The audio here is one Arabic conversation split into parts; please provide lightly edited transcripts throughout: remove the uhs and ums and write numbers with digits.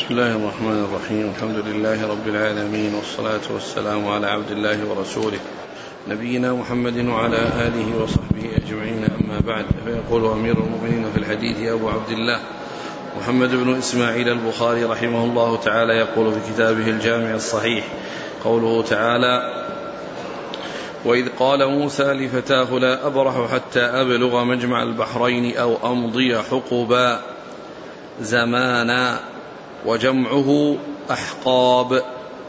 بسم الله الرحمن الرحيم. الحمد لله رب العالمين، والصلاة والسلام على عبد الله ورسوله نبينا محمد وعلى آله وصحبه أجمعين، أما بعد. فيقول أمير المؤمنين في الحديث أبو عبد الله محمد بن إسماعيل البخاري رحمه الله تعالى، يقول في كتابه الجامع الصحيح: قوله تعالى: وإذ قال موسى لفتاه لا أبرح حتى أبلغ مجمع البحرين أو أمضي حقبا، زمانا، وجمعه أحقاب.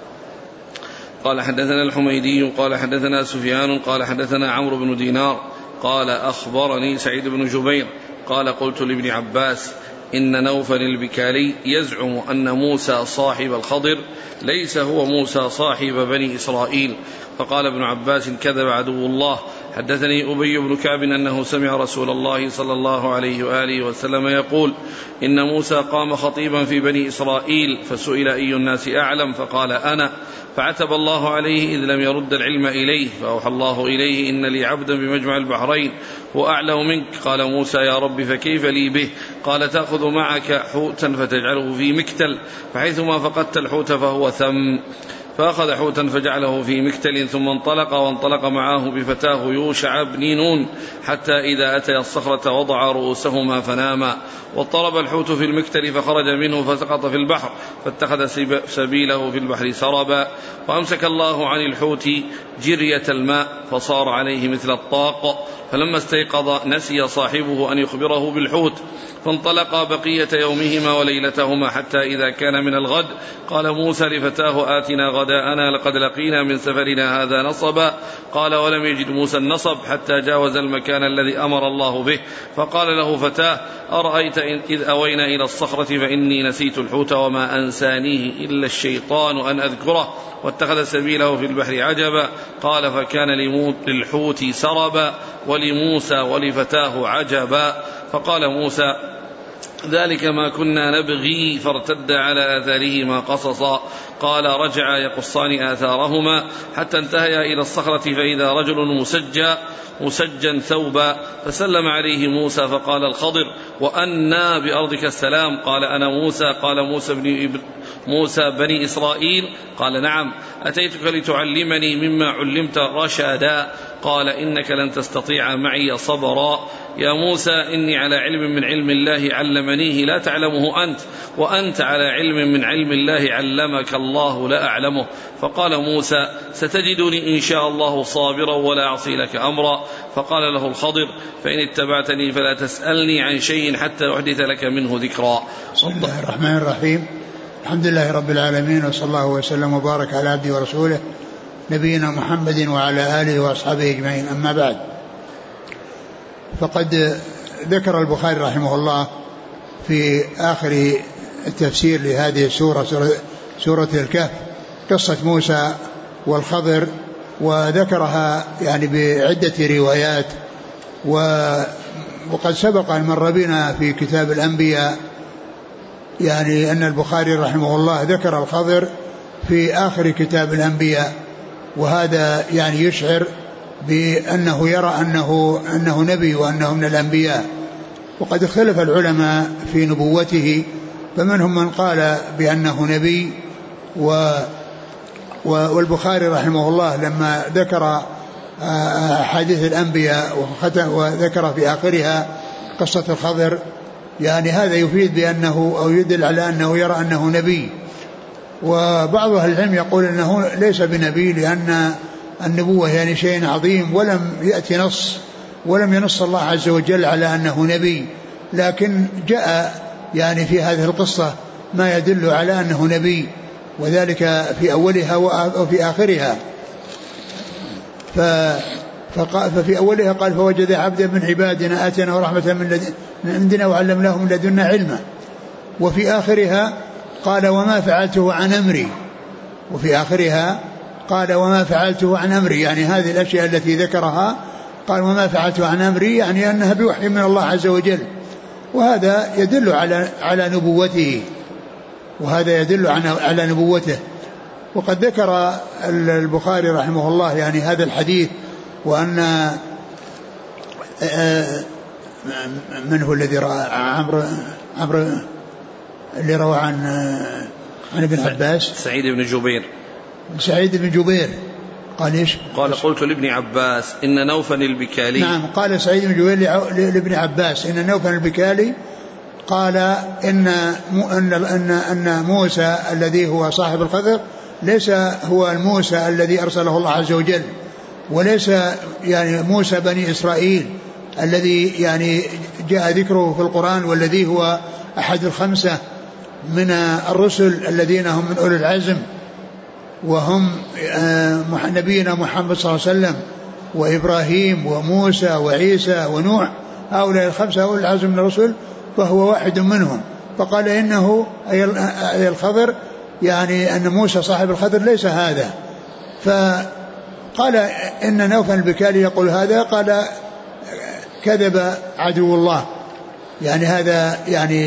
قال حدثنا الحميدي قال حدثنا سفيان قال حدثنا عمرو بن دينار قال أخبرني سعيد بن جبير قال قلت لابن عباس: إن نوفل البكالي يزعم أن موسى صاحب الخضر ليس هو موسى صاحب بني إسرائيل. فقال ابن عباس: كذب عدو الله. حدثني أبي بن كعب أنه سمع رسول الله صلى الله عليه وآله وسلم يقول: إن موسى قام خطيبا في بني إسرائيل فسئل أي الناس أعلم فقال: أنا. فعتب الله عليه إذ لم يرد العلم إليه، فأوحى الله إليه: إن لي عبدا بمجمع البحرين هو أعلم منك. قال موسى: يا رب فكيف لي به؟ قال: تأخذ معك حوتا فتجعله في مكتل، فحيثما فقدت الحوت فهو ثم. فأخذ حوتا فجعله في مكتل، ثم وانطلق معه بفتاه يوشع بن نون، حتى إذا أتى الصخرة وضع رؤوسهما فناما، واضطرب الحوت في المكتل فخرج منه فسقط في البحر، فاتخذ سبيله في البحر سربا. وأمسك الله عن الحوت جرية الماء فصار عليه مثل الطاق، فلما استيقظ نسي صاحبه أن يخبره بالحوت، فانطلقا بقية يومهما وليلتهما، حتى إذا كان من الغد قال موسى لفتاه: آتنا غداءنا لقد لقينا من سفرنا هذا نصبا. قال: ولم يجد موسى النصب حتى جاوز المكان الذي أمر الله به، فقال له فتاه: أرأيت إذ أوينا إلى الصخرة فإني نسيت الحوت وما أنسانيه إلا الشيطان أن أذكره، واتخذ سبيله في البحر عجبا. قال: فكان للحوت سربا ولموسى ولفتاه عجبا. فقال موسى: ذلك ما كنا نبغي، فارتد على آثارهما قصصا. قال: رجعا يقصان آثارهما حتى انتهيا إلى الصخرة، فإذا رجل مسجا ثوبا، فسلم عليه موسى، فقال الخضر: وأنا بأرضك السلام؟ قال: أنا موسى. قال: موسى بني إسرائيل؟ قال: نعم. أتيتك لتعلمني مما علمت رشدا. قال: إنك لن تستطيع معي صبرا. يا موسى إني على علم من علم الله علمنيه لا تعلمه أنت، وأنت على علم من علم الله علمك الله لا أعلمه. فقال موسى: ستجدني إن شاء الله صابرا ولا أعصي لك أمرا. فقال له الخضر: فإن اتبعتني فلا تسألني عن شيء حتى أحدث لك منه ذكرا. بسم الله الرحمن الرحيم. الحمد لله رب العالمين، وصلى الله وسلم وبارك على عبده ورسوله نبينا محمد وعلى آله وأصحابه أجمعين، أما بعد. فقد ذكر البخاري رحمه الله في آخر التفسير لهذه السورة، سورة الكهف، قصة موسى والخضر، وذكرها يعني بعدة روايات. وقد سبق أن مر بنا في كتاب الأنبياء يعني أن البخاري رحمه الله ذكر الخضر في آخر كتاب الأنبياء، وهذا يعني يشعر بأنه يرى أنه نبي وأنه من الأنبياء. وقد اختلف العلماء في نبوته، فمنهم من قال بأنه نبي، والبخاري رحمه الله لما ذكر حديث الأنبياء وذكر في آخرها قصة الخضر، يعني هذا يفيد بأنه أو يدل على أنه يرى أنه نبي. وبعض أهل العلم يقول أنه ليس بنبي، لأن النبوة يعني شيء عظيم، ولم يأتي نص ولم ينص الله عز وجل على أنه نبي، لكن جاء يعني في هذه القصة ما يدل على أنه نبي، وذلك في أولها وفي آخرها. ففي أولها قال: فوجد عبدا من عبادنا آتيناه رحمة من عندنا وعلمناه من لدنا علما. وفي آخرها قال: وما فعلته عن أمري. وفي آخرها قال: وما فعلته عن أمري، يعني هذه الأشياء التي ذكرها قال: وما فعلته عن أمري، يعني أنها بوحي من الله عز وجل. وهذا يدل على نبوته، على نبوته. وقد ذكر البخاري رحمه الله يعني هذا الحديث، وأن من هو الذي رأى عمرو اللي روى عن ابن عباس. سعيد بن جبير. سعيد بن جبير قال إيش؟ قال قلت لابن عباس إن نوفل البكالي. نعم قال سعيد بن جبير لابن عباس إن نوفل البكالي قال إن موسى الذي هو صاحب الخضر ليس هو الموسى الذي أرسله الله عز وجل، وليس يعني موسى بني إسرائيل الذي يعني جاء ذكره في القرآن، والذي هو أحد الخمسة من الرسل الذين هم من أولي العزم، وهم نبينا محمد صلى الله عليه وسلم وإبراهيم وموسى وعيسى ونوح، هؤلاء الخمسة أولي العزم من الرسل، فهو واحد منهم. فقال إنه أي الخضر يعني أن موسى صاحب الخضر ليس هذا. فقال إن نوفل البكالي يقول هذا، قال كذب عدو الله. يعني هذا يعني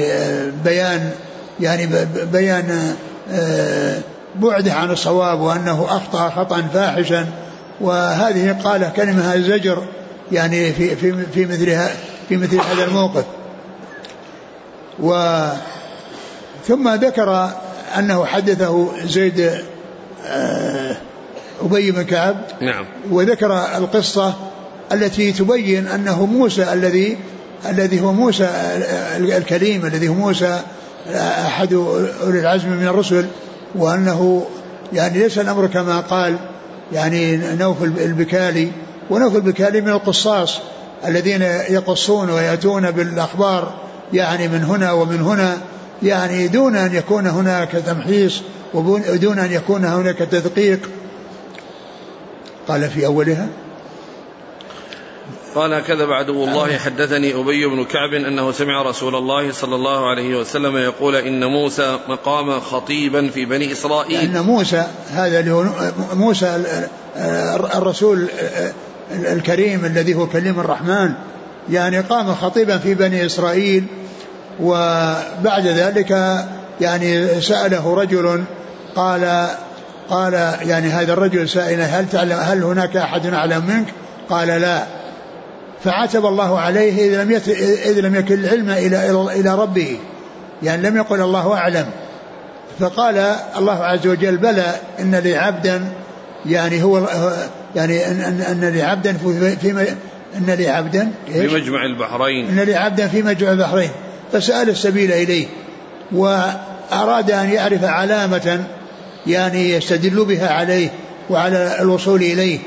بيان بعده عن الصواب، وأنه أخطأ خطأ فاحشا. وهذه قال كلمة زجر يعني في مثل هذا الموقف. ثم ذكر أنه حدثه زيد أبي بن كعب. نعم. وذكر القصة التي تبين أنه موسى الذي هو موسى الكليم، الذي هو موسى أحد أولي العزم من الرسل، وأنه يعني ليس الأمر كما قال يعني نوفل البكالي. ونوفل البكالي من القصاص الذين يقصون ويأتون بالأخبار يعني من هنا ومن هنا، يعني دون أن يكون هناك تمحيص ودون أن يكون هناك تدقيق. قال في أولها قال كذب عدو الله حدثني أبي بن كعب أنه سمع رسول الله صلى الله عليه وسلم يقول إن موسى مقام خطيبا في بني إسرائيل. إن موسى هذا اللي هو موسى الرسول الكريم الذي هو كلم الرحمن، يعني قام خطيبا في بني إسرائيل. وبعد ذلك يعني سأله رجل قال يعني هذا الرجل سائله هل هناك أحد أعلم منك؟ قال لا. فعاتب الله عليه إذ لم يكن العلم إلى ربه، يعني لم يقل الله أعلم. فقال الله عز وجل بلى إن لي عبدا يعني هو يعني أن لي عبدا إن لي عبدا في مجمع البحرين، إن لي عبدا في مجمع البحرين، فسأل السبيل إليه وأراد أن يعرف علامة يعني يستدل بها عليه وعلى الوصول إليه.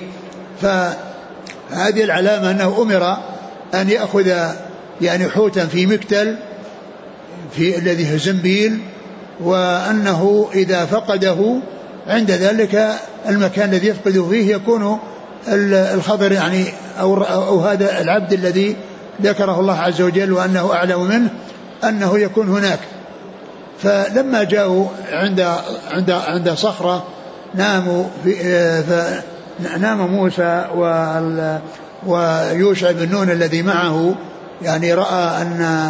فهذه العلامة أنه أمر أن يأخذ يعني حوتا في مكتل في الذي هو زنبيل، وأنه إذا فقده عند ذلك المكان الذي يفقده فيه يكون الخضر يعني أو هذا العبد الذي ذكره الله عز وجل وأنه أعلم منه أنه يكون هناك. فلما جاءوا عند صخرة نام موسى ويوشع بن نون الذي معه، يعني رأى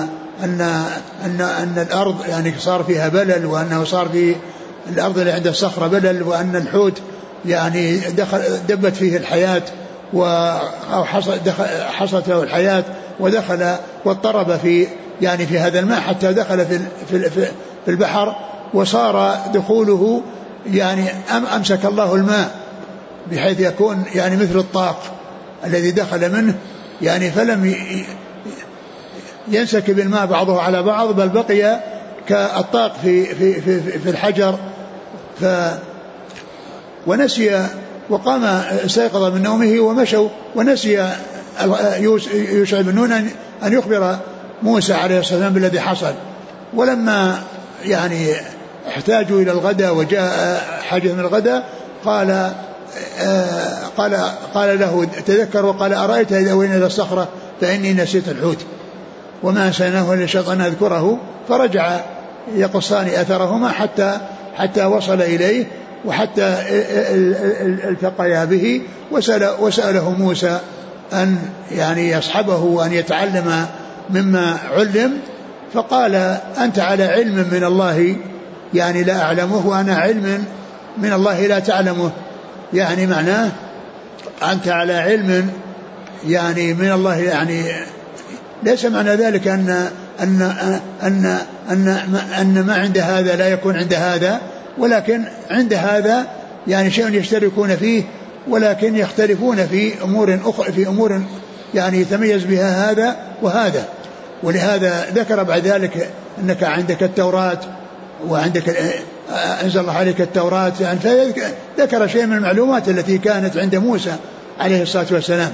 أن الأرض يعني صار فيها بلل، وأنه صار في الأرض اللي عند الصخرة بلل، وأن الحوت يعني دبت فيه الحياة أو حصلت له الحياة، ودخل واضطرب في يعني في هذا الماء حتى دخل في البحر، وصار دخوله يعني أمسك الله الماء بحيث يكون يعني مثل الطاق الذي دخل منه، يعني فلم ينسكب الماء بعضه على بعض، بل بقي كالطاق في الحجر. ونسي وقام استيقظ من نومه ومشوا، ونسي يوشع بن نون أن يخبر موسى عليه الصلاة والسلام بالذي حصل. ولما يعني احتاجوا إلى الغداء وجاء حاجة من الغداء قال له تذكر وقال أرأيت إذا وين إلى الصخرة فإني نسيت الحوت وما أنساناه إلا الشيطان أذكره. فرجع يقصان أثرهما حتى وصل إليه وحتى التقيا به، وسأله موسى أن يعني يصحبه وأن يتعلم مما علم، فقال أنت على علم من الله يعني لا أعلمه، وأنا علم من الله لا تعلمه. يعني معناه أنت على علم يعني من الله، يعني ليس معنى ذلك أن ما عند هذا لا يكون عند هذا، ولكن عند هذا يعني شيء يشتركون فيه، ولكن يختلفون في أمور أخرى، في أمور يعني يتميز بها هذا وهذا. ولهذا ذكر بعد ذلك أنك عندك التوراة وعندك أنزل الله عليك التوراة، يعني فذكر شيء من المعلومات التي كانت عند موسى عليه الصلاة والسلام.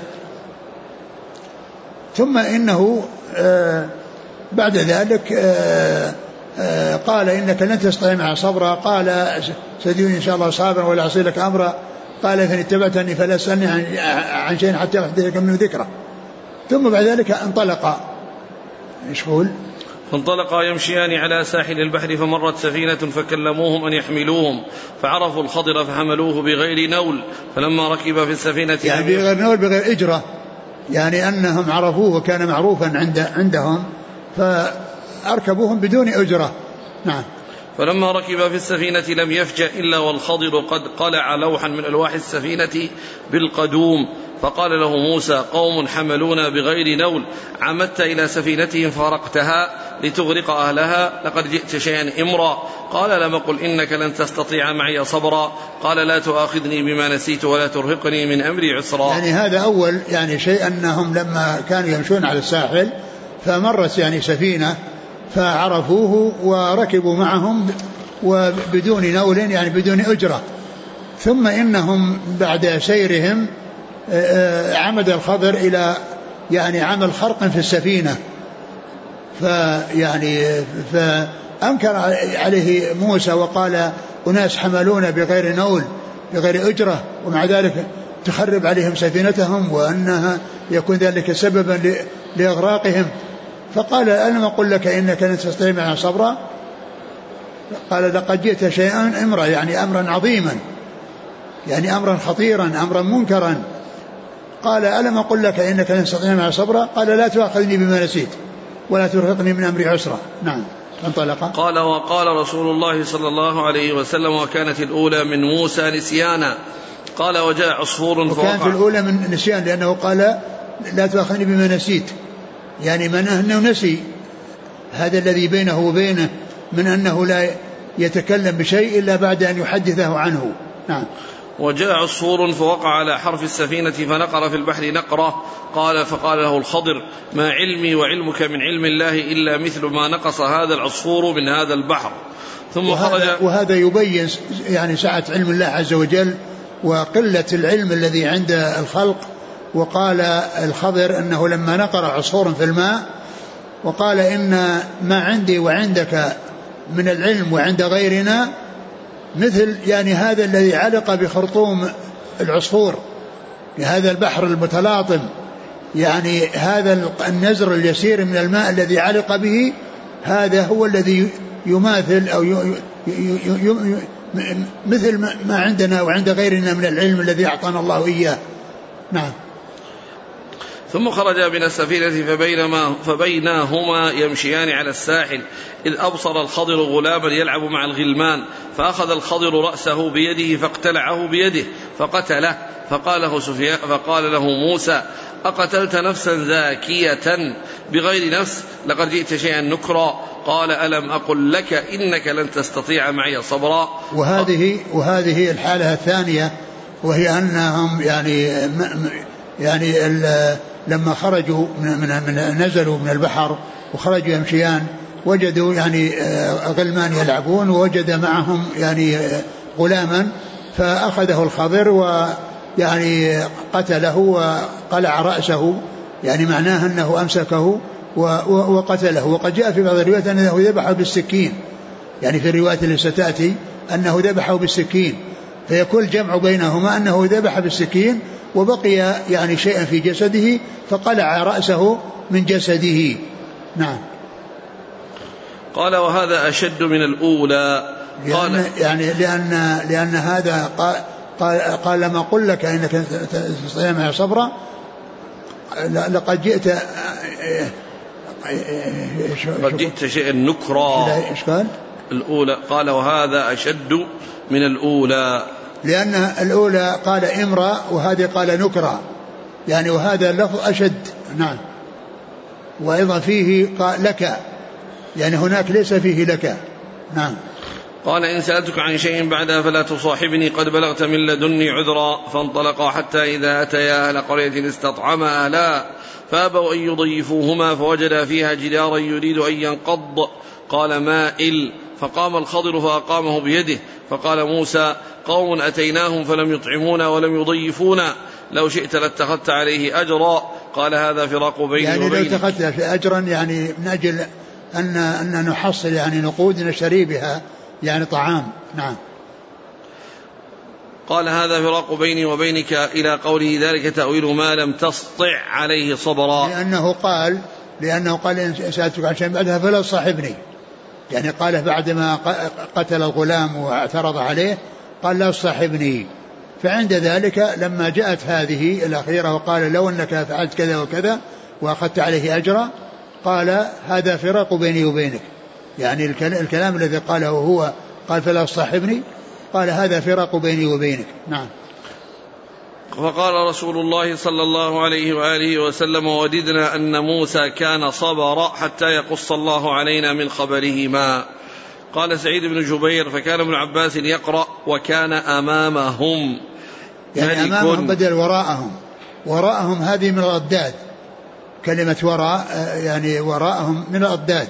ثم إنه بعد ذلك قال إنك لن تستطيع معي صبرا، قال ستجدني إن شاء الله صابرا ولا أعصي لك أمرا، قال فإن اتبعتني فلا تسألني عن شيء حتى أحدثك منه ذكرى. ثم بعد ذلك انطلقا، ايش يقول؟ فانطلقا يمشيان على ساحل البحر فمرت سفينة فكلموهم أن يحملوهم فعرفوا الخضر فحملوه بغير نول، فلما ركب في السفينة يعني بغير نول بغير إجرة، يعني أنهم عرفوه وكان معروفا عندهم فأركبوهم بدون أجرة. نعم. فلما ركب في السفينة لم يفجأ إلا والخضر قد قلع لوحا من ألواح السفينة بالقدوم، فقال له موسى قوم حملونا بغير نول عمدت إلى سفينتهم فارقتها لتغرق أهلها لقد جئت شيئا إمرا، قال لم قل إنك لن تستطيع معي صبرا، قال لا تؤاخذني بما نسيت ولا ترهقني من أمري عسرا. يعني هذا أول يعني شيء أنهم لما كانوا يمشون على الساحل فمرت يعني سفينة فعرفوه وركبوا معهم وبدون نول يعني بدون أجرة. ثم إنهم بعد سيرهم عمد الخضر إلى يعني عمل خرق في السفينة، فأنكر عليه موسى وقال أناس حملون بغير نول بغير أجرة، ومع ذلك تخرب عليهم سفينتهم وأنها يكون ذلك سببا لإغراقهم. فقال ألم أقل لك إنك لن تستطيع معي صبرا، قال لقد جئت شيئا إمرا، يعني أمرا عظيما، يعني أمرا خطيرا، أمرا منكرا. قال ألم أقل لك إنك لن تستطيع معي صبرا، قال لا تؤاخذني بما نسيت ولا ترهقني من أمري عسرا. نعم. انطلق. قال وقال رسول الله صلى الله عليه وسلم وكانت الأولى من موسى نسيانا، قال وجاء عصفور وكانت الأولى من نسيان لأنه قال لا تؤاخذني بما نسيت، يعني من أنه نسي هذا الذي بينه وبينه من أنه لا يتكلم بشيء إلا بعد أن يحدثه عنه. نعم. وجاء عصفور فوقع على حرف السفينة فنقر في البحر نقرة، قال فقال له الخضر ما علمي وعلمك من علم الله إلا مثل ما نقص هذا العصفور من هذا البحر. ثم خرج. وهذا يبين يعني سعة علم الله عز وجل وقلة العلم الذي عند الخلق. وقال الخضر أنه لما نقر عصفور في الماء وقال إن ما عندي وعندك من العلم وعند غيرنا مثل يعني هذا الذي علق بخرطوم العصفور بهذا البحر المتلاطم، يعني هذا النزر اليسير من الماء الذي علق به هذا هو الذي يماثل أو مثل ما عندنا وعند غيرنا من العلم الذي أعطانا الله إياه. نعم. ثم خرج من السفينة فبينهما يمشيان على الساحل إذ أبصر الخضر غلاما يلعب مع الغلمان، فأخذ الخضر رأسه بيده فاقتلعه بيده فقتله، فقال له موسى أقتلت نفسا زاكية بغير نفس لقد جئت شيئا نكرا، قال ألم أقل لك إنك لن تستطيع معي صبرا. وهذه الحالة الثانية وهي أنهم يعني لما خرجوا نزلوا من البحر وخرجوا يمشيان وجدوا يعني غلمان يلعبون ووجد معهم يعني غلاما فأخذه الخضر ويعني قتله وقلع رأسه، يعني معناه أنه أمسكه وقتله. وقد جاء في بعض الروايات أنه ذبحه بالسكين، يعني في الروايات اللي ستأتي أنه ذبحه بالسكين، فيكون جمع بينهما أنه ذبح بالسكين وبقي يعني شيئا في جسده فقلع رأسه من جسده. نعم. قال وهذا أشد من الأولى، يعني لأن هذا قال لما قل لك إنك تستطيع معي صبرا لقد جئت شيئا نكرا. إيش قال؟ الأولى قال وهذا أشد من الأولى، لأن الأولى قال إمرأ وهذه قال نكرا، يعني وهذا اللفظ أشد. نعم. وأيضا فيه قال لك يعني هناك ليس فيه لك. نعم. قال إن سألتك عن شيء بعدها فلا تصاحبني قد بلغت من لدني عذرا. فانطلقا حتى إذا أتيا أهل قرية استطعما أهلها فأبوا أن يضيفوهما فوجدا فيها جدارا يريد أن ينقض قال مائل. فقام الخضر فأقامه بيده فقال موسى قوم أتيناهم فلم يطعمونا ولم يضيفونا لو شئت لاتخذت عليه أجرا. قال هذا فراق بيني يعني وبينك. لو اتخذت في أجرا يعني من أجل أن نحصل يعني نقود نشتري بها يعني طعام. نعم. قال هذا فراق بيني وبينك إلى قوله ذلك تأويل ما لم تسطع عليه صبرا. لأنه قال إن سألتك عن شيء بعدها فلا تصاحبني، يعني قاله بعدما قتل الغلام واعترض عليه قال لا تصاحبني. فعند ذلك لما جاءت هذه الأخيرة وقال لو أنك فعلت كذا وكذا وأخذت عليه أجرا قال هذا فراق بيني وبينك، يعني الكلام الذي قاله هو قال فلا تصاحبني قال هذا فراق بيني وبينك. نعم. فقال رسول الله صلى الله عليه وآله وسلم وددنا أن موسى كان صبر حتى يقص الله علينا من خبرهما. قال سعيد بن جبير فكان ابن عباس يقرأ وكان أمامهم، يعني أمامهم بدل وراءهم هذه من الأضداد، كلمة وراء يعني وراءهم من الأضداد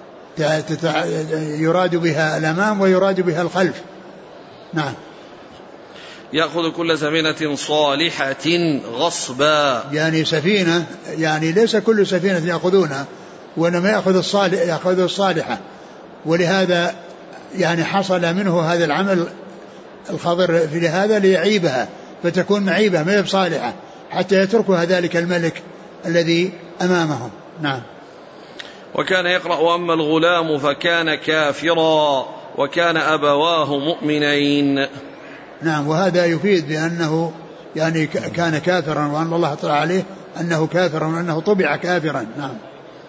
يراد بها الأمام ويراد بها الخلف. نعم. يأخذ كل سفينة صالحة غصبا، يعني سفينة يعني ليس كل سفينة يأخذونها وإنما يأخذ الصالحة، ولهذا يعني حصل منه هذا العمل الخضر في هذا ليعيبها فتكون معيبة ما هي بصالحة حتى يتركها ذلك الملك الذي أمامهم. نعم. وكان يقرأ وأما الغلام فكان كافرا وكان أبواه مؤمنين. نعم. وهذا يفيد بأنه يعني كان كافرا وأن الله طلع عليه أنه كافرا وأنه طبع كافرا. نعم.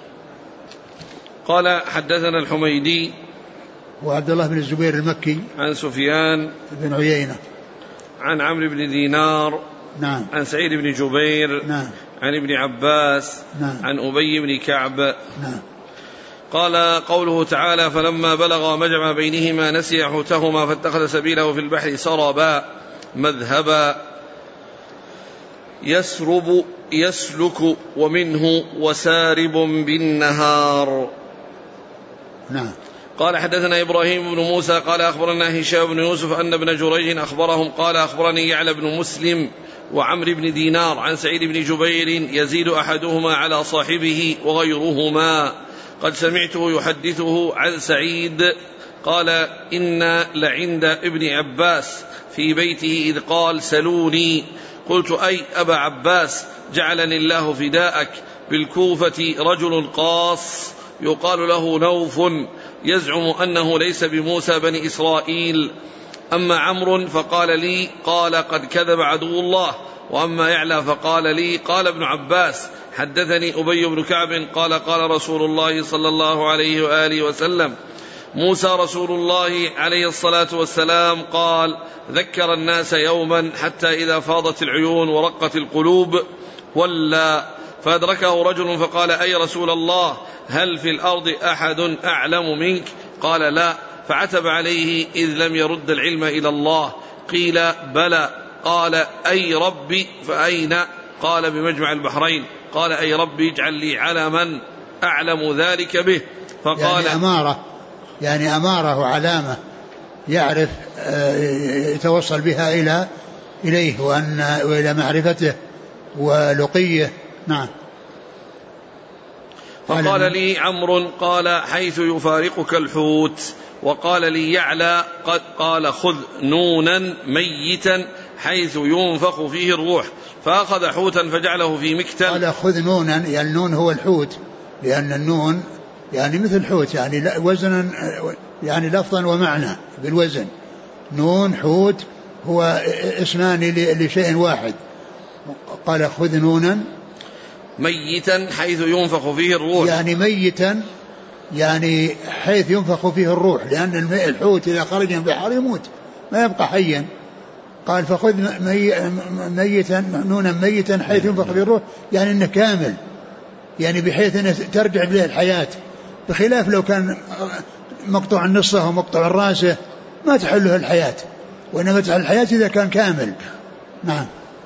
قال حدثنا الحميدي وعبد الله بن الزبير المكي عن سفيان بن عيينة عن عمرو بن دينار نعم. عن سعيد بن جبير نعم. عن ابن عباس نعم. عن أبي بن كعب. نعم. قال قوله تعالى فلما بلغ مجمع بينهما نسي حوتهما فاتخذ سبيله في البحر سربا مذهبا يسلك ومنه وسارب بالنهار. نعم. قال حدثنا إبراهيم بن موسى قال أخبرنا هشام بن يوسف أن ابن جريج أخبرهم قال أخبرني يعلى بن مسلم وعمرو بن دينار عن سعيد بن جبير يزيد أحدهما على صاحبه وغيرهما قد سمعته يحدثه عن سعيد قال إن لعند ابن عباس في بيته إذ قال سلوني قلت أي أبا عباس جعلني الله فداءك بالكوفة رجل قاص يقال له نوف يزعم أنه ليس بموسى بني إسرائيل. أما عمرو فقال لي قال قد كذب عدو الله. وأما يعلى فقال لي قال ابن عباس حدثني أبي بن كعب قال قال رسول الله صلى الله عليه وآله وسلم موسى رسول الله عليه الصلاة والسلام قال ذكر الناس يوما حتى إذا فاضت العيون ورقت القلوب ولا فأدركه رجل فقال أي رسول الله هل في الأرض أحد أعلم منك؟ قال لا. فعتب عليه إذ لم يرد العلم إلى الله. قيل بلى. قال أي ربي فأين؟ قال بمجمع البحرين. قال أي ربي اجعل لي علما أعلم ذلك به. فقال يعني أمارة وعلامة يعرف يتوصل بها إليه وإلى معرفته ولقيه. نعم. فقال لي عمرو قال حيث يفارقك الحوت. وقال لي يعلى قال خذ نونا ميتا حيث ينفخ فيه الروح. فأخذ حوتا فجعله في مكتل. قال خذ نونا يعني النون هو الحوت لأن النون يعني مثل الحوت يعني وزنا يعني لفظا ومعنى بالوزن. نون حوت هو اسمان لشيء واحد. قال خذ نونا ميتا حيث ينفخ فيه الروح يعني ميتا يعني حيث ينفخ فيه الروح لأن الحوت إذا خرج من البحر يموت ما يبقى حيا. قال فخذ ميتا نونا ميتا حيث ينفخ فيه الروح يعني إنه كامل يعني بحيث أن ترجع به الحياة بخلاف لو كان مقطوع النصه ومقطوع الراسه ما تحله الحياة، وإنما تحل الحياة إذا كان كامل. نعم.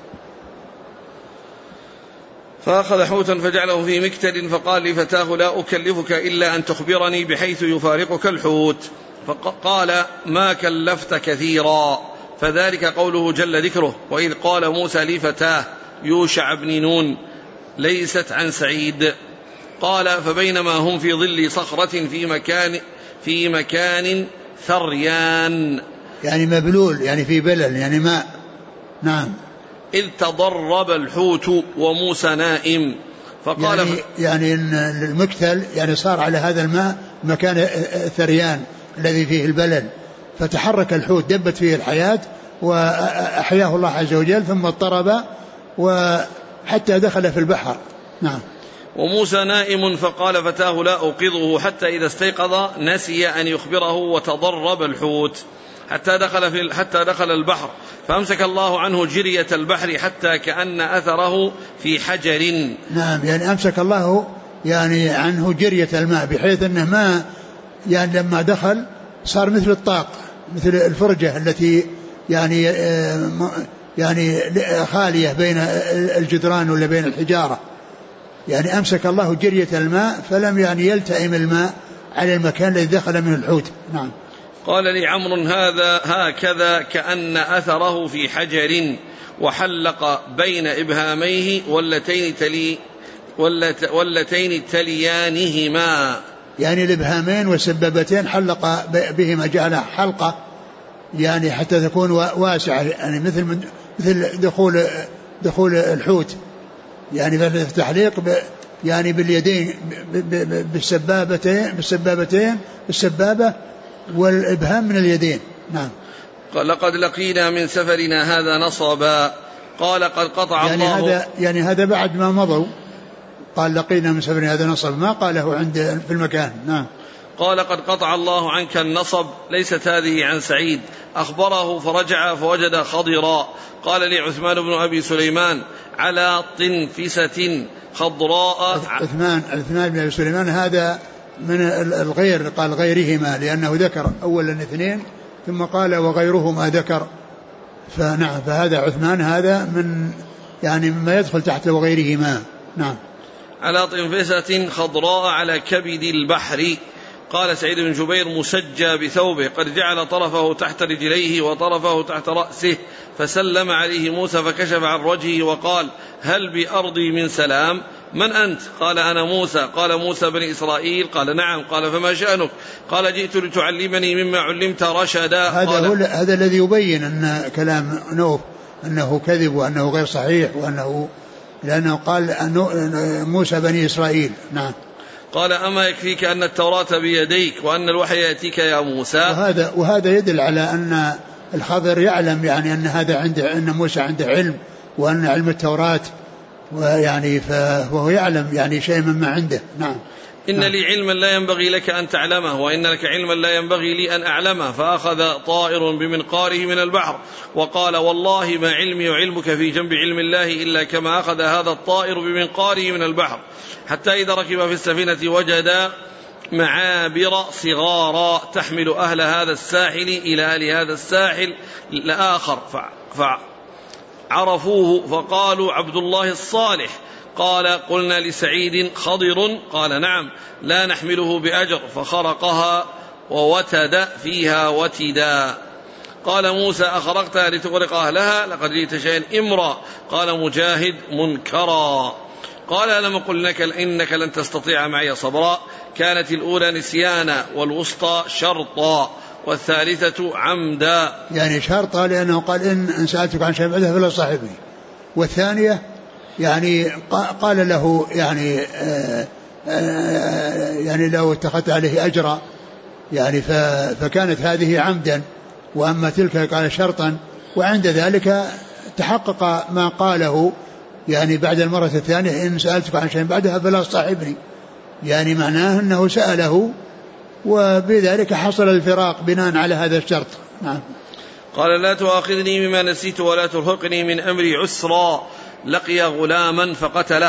فأخذ حوتا فجعله في مكتل فقال لفتاه لا أكلفك إلا أن تخبرني بحيث يفارقك الحوت. فقال ما كلفت كثيرا، فذلك قوله جل ذكره وإذ قال موسى لفتاه يوشع بن نون ليست عن سعيد. قال فبينما هم في ظل صخرة في مكان ثريان يعني مبلول يعني في بلل يعني ماء. نعم. إذ تضرب الحوت وموسى نائم. فقال يعني المكتل يعني صار على هذا الماء مكان الثريان الذي فيه البلل، فتحرك الحوت دبت فيه الحياة وأحياه الله عز وجل ثم اضطرب وحتى دخل في البحر. نعم. وموسى نائم فقال فتاه لا أوقظه حتى إذا استيقظ نسي أن يخبره وتضرب الحوت حتى دخل البحر فأمسك الله عنه جرية البحر حتى كأن أثره في حجر. نعم يعني أمسك الله يعني عنه جرية الماء بحيث أنه ما يعني لما دخل صار مثل الطاق مثل الفرجة التي يعني خالية بين الجدران ولا بين الحجارة، يعني أمسك الله جرية الماء فلم يعني يلتئم الماء على المكان الذي دخل منه الحوت. نعم. قال لي عمرو هذا هكذا كأن أثره في حجر وحلق بين إبهاميه واللتين تليانهما، يعني الإبهامين والسبابتين حلق بهما جعل حلقة يعني حتى تكون واسعة يعني مثل دخول الحوت، يعني بالتحليق يعني باليدين بالسبابة والإبهام من اليدين. نعم. قال لقد لقينا من سفرنا هذا نصبا. قال قد قطع يعني الله يعني هذا بعد ما مضوا قال لقينا من سفرنا هذا نصب ما قاله عند في المكان. نعم. قال قد قطع الله عنك النصب ليست هذه عن سعيد. أخبره فرجع فوجد خضرا. قال لي عثمان بن أبي سليمان على طنفسة خضراء. عثمان بن أبي سليمان هذا من الغير قال غيرهما لأنه ذكر أولا اثنين ثم قال وغيرهما ذكر، فنعم فهذا عثمان هذا من يعني مما يدخل تحت وغيرهما. نعم. على طنفسة خضراء على كبد البحر. قال سعيد بن جبير مسجى بثوبه قد جعل طرفه تحت رجليه وطرفه تحت رأسه، فسلم عليه موسى فكشف عن وجهه وقال هل بأرضي من سلام؟ من أنت؟ قال أنا موسى. قال موسى بني إسرائيل؟ قال نعم. قال فما شأنك؟ قال جئت لتعلمني مما علمت رشدا. هذا الذي يبين أن كلام نوح أنه كذب وأنه غير صحيح لأنه قال موسى بني إسرائيل. نعم. قال أما يكفيك أن التوراة بيديك وأن الوحي يأتيك يا موسى؟ وهذا يدل على أن الخضر يعلم يعني أن موسى عنده علم وأن علم التوراة ويعني فهو يعلم يعني شيء مما عنده. نعم. إن لي علما لا ينبغي لك أن تعلمه وإن لك علما لا ينبغي لي أن أعلمه. فأخذ طائر بمنقاره من البحر وقال والله ما علمي وعلمك في جنب علم الله إلا كما أخذ هذا الطائر بمنقاره من البحر. حتى إذا ركب في السفينة وجد معابر صغارا تحمل أهل هذا الساحل إلى أهل هذا الساحل الآخر فعرفوه فقالوا عبد الله الصالح. قال قلنا لسعيد خضر؟ قال نعم. لا نحمله بأجر. فخرقها ووتد فيها وتدا. قال موسى أخرقتها لتغرق أهلها؟ لقد جئت شيئا إمرا. قال مجاهد منكرا. قال ألم أقل لك إنك لن تستطيع معي صبرا. كانت الأولى نسيانا والوسطى شرطا والثالثة عمدا. يعني شرطا لأنه قال إن سألتك عن شيء بعدها فلا صاحبني. والثانية يعني قال له يعني لو اتخذت عليه أجرا يعني فكانت هذه عمدا وأما تلك قال شرطا. وعند ذلك تحقق ما قاله يعني بعد المرة الثانية إن سألتك عن شيء بعدها فلا صاحبني، يعني معناه أنه سأله وبذلك حصل الفراق بناء على هذا الشرط. نعم. قال لا تؤاخذني بما نسيت ولا ترهقني من أمري عسرا. لقي غلاما فقتله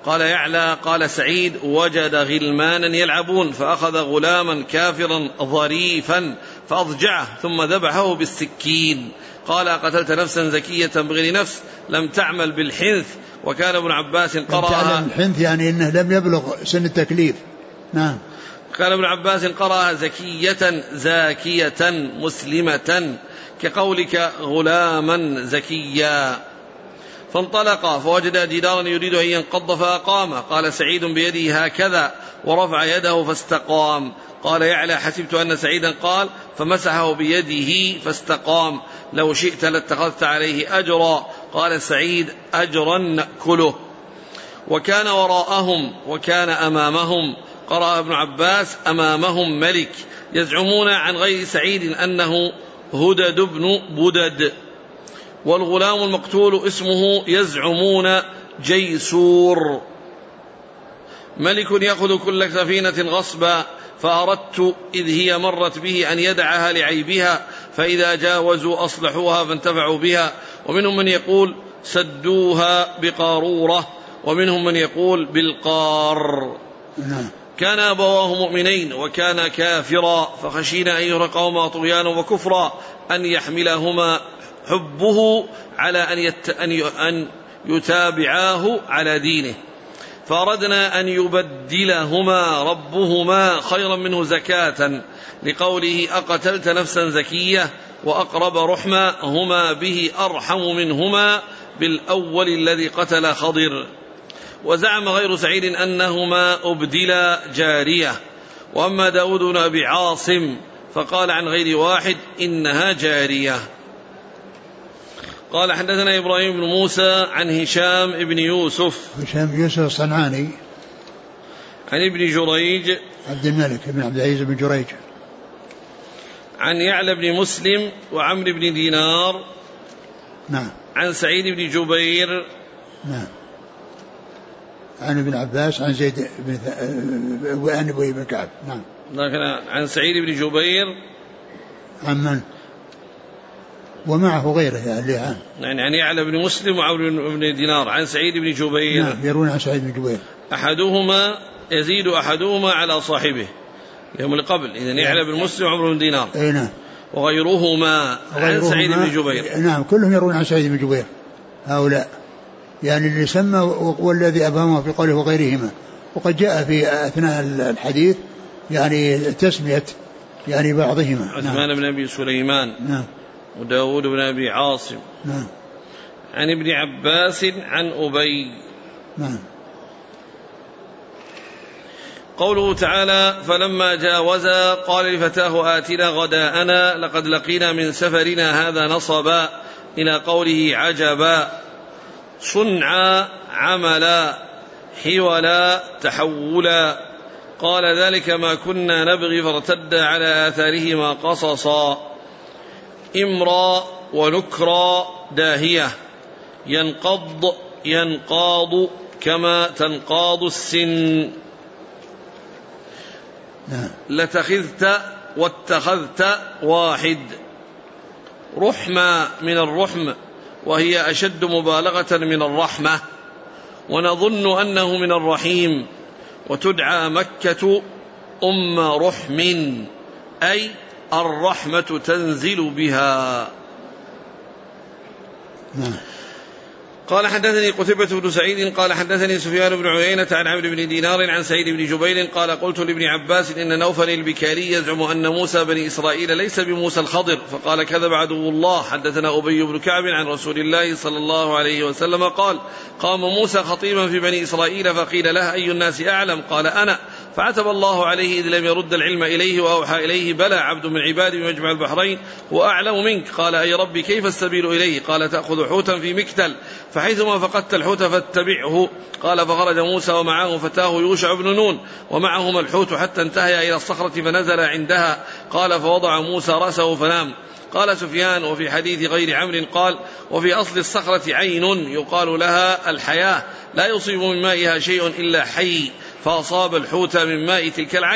قال يعلى قال سعيد وجد غلمانا يلعبون فأخذ غلاما كافرا ظريفا فأضجعه ثم ذبحه بالسكين. قال قتلت نفسا زكية بغير نفس لم تعمل بالحنث. وكان ابن عباس قرأها الحنث يعني إنه لم يبلغ سن التكليف. نعم. كان ابن عباس قرأها زكية زاكية مسلمة كقولك غلاما زكيا. فانطلق فوجد دينارا يريد أن ينقض فأقام. قال سعيد بيده هكذا ورفع يده فاستقام. قال يعلى حسبت أن سعيدا قال فمسحه بيده فاستقام لو شئت لاتخذت عليه أجرا. قال سعيد أجرا نأكله. وكان وراءهم وكان أمامهم. قرأ ابن عباس أمامهم ملك يزعمون عن غير سعيد أنه هدد بن بدد. والغلام المقتول اسمه يزعمون جيسور. ملك يأخذ كل سفينة غصبا فأردت إذ هي مرت به أن يدعها لعيبها فإذا جاوزوا أصلحوها فانتفعوا بها. ومنهم من يقول سدوها بقارورة ومنهم من يقول بالقار. كان أبواه مؤمنين وكان كافرا فخشينا أن يرهقهما طغيانا وكفرا أن يحملهما حبه على أن يتابعاه على دينه فأردنا أن يبدلهما ربهما خيرا منه زكاة لقوله أقتلت نفسا زكية وأقرب رحما هما به أرحم منهما بالأول الذي قتل خضر. وزعم غير سعيد أنهما أبدلا جارية. وأما داود بن أبي عاصم فقال عن غير واحد إنها جارية. قال حدثنا إبراهيم بن موسى عن هشام بن يوسف الصنعاني عن ابن جريج عبد الملك بن عبد العزيز بن جريج عن يعلى بن مسلم وعمرو بن دينار. نعم. عن سعيد بن جبير. نعم. عن ابن عباس عن زيد بن كعب. نعم. لكن عن سعيد بن جبير عن من ومعه غيره يعني عن يعلى بن مسلم وعمرو بن دينار عن سعيد بن جبير. نعم. يرون عن سعيد بن جبير أحدهما يزيد أحدهما على صاحبه يوم القبل إذن يعلى بن مسلم وعمرو بن دينار. نعم. وغيرهما عن سعيد بن جبير. نعم كلهم يرون عن سعيد بن جبير هؤلاء يعني اللي سمى والذي أبهمه في قوله وغيرهما. وقد جاء في أثناء الحديث يعني تسمية يعني بعضهما عثمان بن أبي سليمان. نعم. وداود بن أبي عاصم. نعم. عن ابن عباس عن أبي. نعم. قوله تعالى فلما جاوزا قال لفتاه آتنا غداءنا لقد لقينا من سفرنا هذا نصبا إلى قوله عجبا صنعا عملا حولا تحولا. قال ذلك ما كنا نبغي فارتدا على آثارهما قصصا. إمرا ونكرا داهية ينقاض كما تنقاض السن. لتخذت واتخذت واحد. رحمة من الرحم وهي أشد مبالغة من الرحمة ونظن أنه من الرحيم. وتدعى مكة أم رحم أي الرحمة تنزل بها. قال حدثني قتيبة بن سعيد قال حدثني سفيان بن عيينة عن عمرو بن دينار عن سعيد بن جبير قال قلت لابن عباس إن نوفل البكاري يزعم أن موسى بني إسرائيل ليس بموسى الخضر فقال كذب عدو الله. حدثنا أبي بن كعب عن رسول الله صلى الله عليه وسلم قال قام موسى خطيبا في بني إسرائيل فقيل له أي الناس أعلم قال أنا فعتب الله عليه إذ لم يرد العلم إليه وأوحى إليه بلى عبد من عبادي بمجمع البحرين هو أعلم منك. قال أي ربي كيف السبيل إليه؟ قال تأخذ حوتا في مكتل فحيثما فقدت الحوت فاتبعه. قال فخرج موسى ومعه فتاه يوشع بن نون ومعهما الحوت حتى انتهى إلى الصخرة فنزل عندها. قال فوضع موسى رأسه فنام. قال سفيان وفي حديث غير عمرو قال وفي أصل الصخرة عين يقال لها الحياة لا يصيب من مائها شيء إلا حي فأصاب الحوت من ماء تلك العين.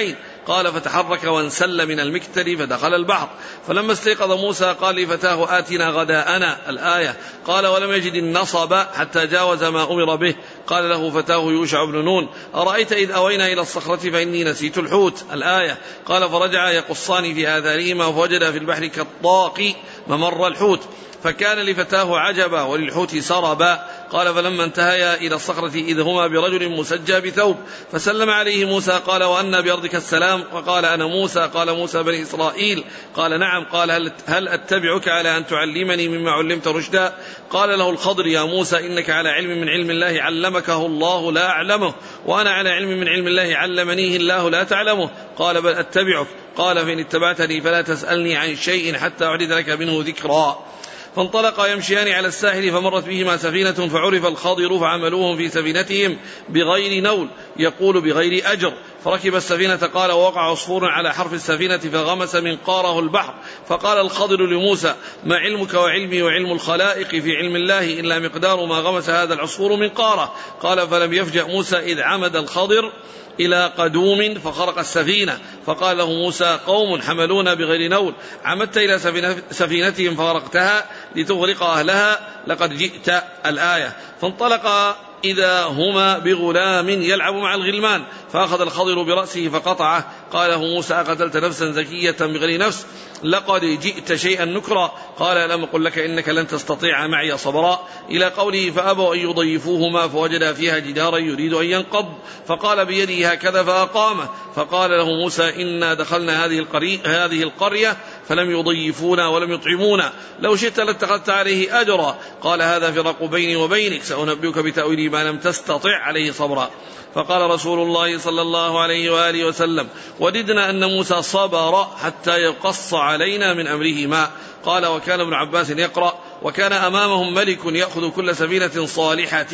قال فتحرك وانسل من المكتل فدخل البحر. فلما استيقظ موسى قال لفتاه آتنا غداءنا الآية. قال ولم يجد النصب حتى جاوز ما أمر به. قال له فتاه يوشع بن نون أرأيت إذ أوينا إلى الصخرة فإني نسيت الحوت الآية. قال فرجع يقصان في آثارهما فوجد في البحر كالطاق ممر الحوت فكان لفتاه عجبا وللحوت سربا. قال فلما انتهيا إلى الصخرة إذ هما برجل مسجى بثوب فسلم عليه موسى قال وأن بأرضك السلام وقال أنا موسى. قال موسى بني إسرائيل قال نعم. قال هل أتبعك على أن تعلمني مما علمت رشدا. قال له الخضر يا موسى إنك على علم من علم الله علمكه الله لا أعلمه وأنا على علم من علم الله علمنيه الله لا تعلمه. قال بل أتبعك. قال فإن اتبعتني فلا تسألني عن شيء حتى أعرض لك منه ذكرا. فانطلقا يمشيان على الساحل فمرت بهما سفينة فعرف الخاضر فعملوهم في سفينتهم بغير نول يقول بغير أجر. فركب السفينة قال ووقع عصفور على حرف السفينة فغمس منقاره البحر. فقال الخضر لموسى ما علمك وعلمي وعلم الخلائق في علم الله إلا مقدار ما غمس هذا العصفور منقاره. قال فلم يفجأ موسى إذ عمد الخضر إلى قدوم فخرق السفينة. فقال له موسى قوم حملونا بغير نول عمدت إلى سفينتهم فغرقتها لتغرق أهلها لقد جئت الآية. فانطلقا إذا هما بغلام يلعب مع الغلمان فأخذ الخضر برأسه فقطعه. قال له موسى أقتلت نفسا زكية بغير نفس لقد جئت شيئا نكرا. قال لم أقل لك إنك لن تستطيع معي صبرا إلى قوله فأبوا أن يضيفوهما فوجد فيها جدارا يريد أن ينقض فقال بيده هكذا فأقامه. فقال له موسى إنا دخلنا هذه القرية فلم يضيفونا ولم يطعمونا لو شئت لاتخذت عليه أجرا. قال هذا فراق بيني وبينك سأنبئك بتأويل ما لم تستطع عليه صبرا. فقال رسول الله صلى الله عليه وآله وسلم وددنا أن موسى صبر حتى يقص علينا من أمره ما. قال وكان ابن عباس يقرأ وكان أمامهم ملك يأخذ كل سفينة صالحة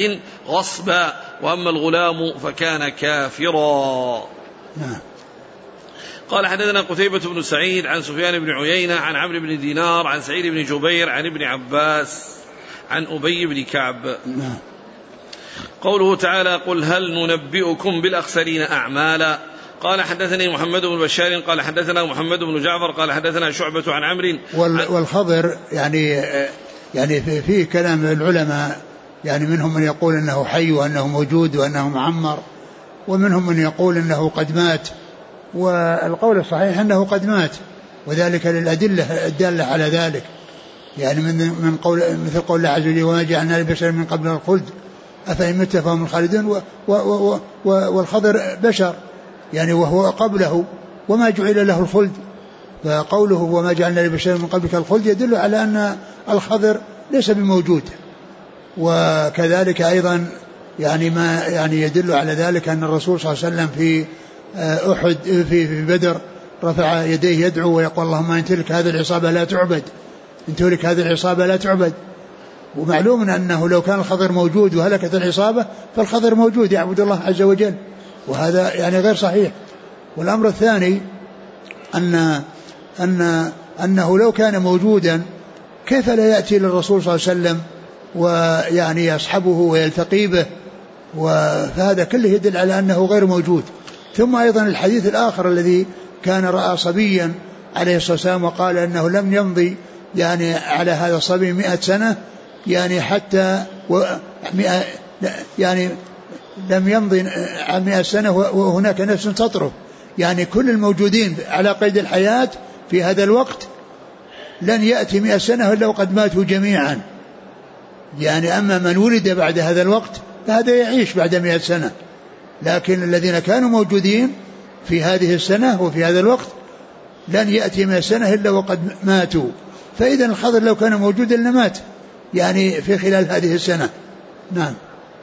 غصبا وأما الغلام فكان كافرا. قال حدثنا قتيبة بن سعيد عن سفيان بن عيينة عن عمرو بن دينار عن سعيد بن جبير عن ابن عباس عن أبي بن كعب. قوله تعالى قل هل ننبئكم بالأخسرين أعمالا. قال حدثني محمد بن بشار قال حدثنا محمد بن جعفر قال حدثنا شعبة عن عمرو. والخضر يعني فيه كلام العلماء يعني منهم من يقول أنه حي وأنه موجود وأنه معمر ومنهم من يقول أنه قد مات والقول الصحيح أنه قد مات وذلك للأدلة الدالة على ذلك يعني من قول مثل قول الله عز وجل وما جعلنا لبشر من قبل الخلد أفإن مت فهم الخالدون والخضر بشر يعني وهو قبله وما جعل له الخلد فقوله وما جعلنا لبشر من قبلك الخلد يدل على أن الخضر ليس بموجود. وكذلك أيضا يعني ما يعني يدل على ذلك أن الرسول صلى الله عليه وسلم في أحد في بدر رفع يديه يدعو ويقول اللهم إن تلك هذه العصابة لا تعبد إن تلك هذه العصابة لا تعبد. ومعلوم أنه لو كان الخضر موجود وهلكت العصابة فالخضر موجود يعبد الله عز وجل وهذا يعني غير صحيح. والأمر الثاني أنه لو كان موجودا كيف لا يأتي للرسول صلى الله عليه وسلم ويعني يصحبه ويلتقي به فهذا كله يدل على أنه غير موجود. ثم أيضا الحديث الآخر الذي كان رأى صبيا عليه الصلاة والسلام وقال أنه لم يمضي يعني على هذا الصبي 100 سنة يعني حتى يعني لم يمضي 100 سنة وهناك نفس تطرف يعني كل الموجودين على قيد الحياة في هذا الوقت لن يأتي 100 سنة إلا وقد ماتوا جميعا يعني أما من ولد بعد هذا الوقت فهذا يعيش بعد 100 سنة لكن الذين كانوا موجودين في هذه السنة وفي هذا الوقت لن يأتي 100 سنة إلا وقد ماتوا. فإذا الخضر لو كان موجودا لمات يعني في خلال هذه السنة. نعم.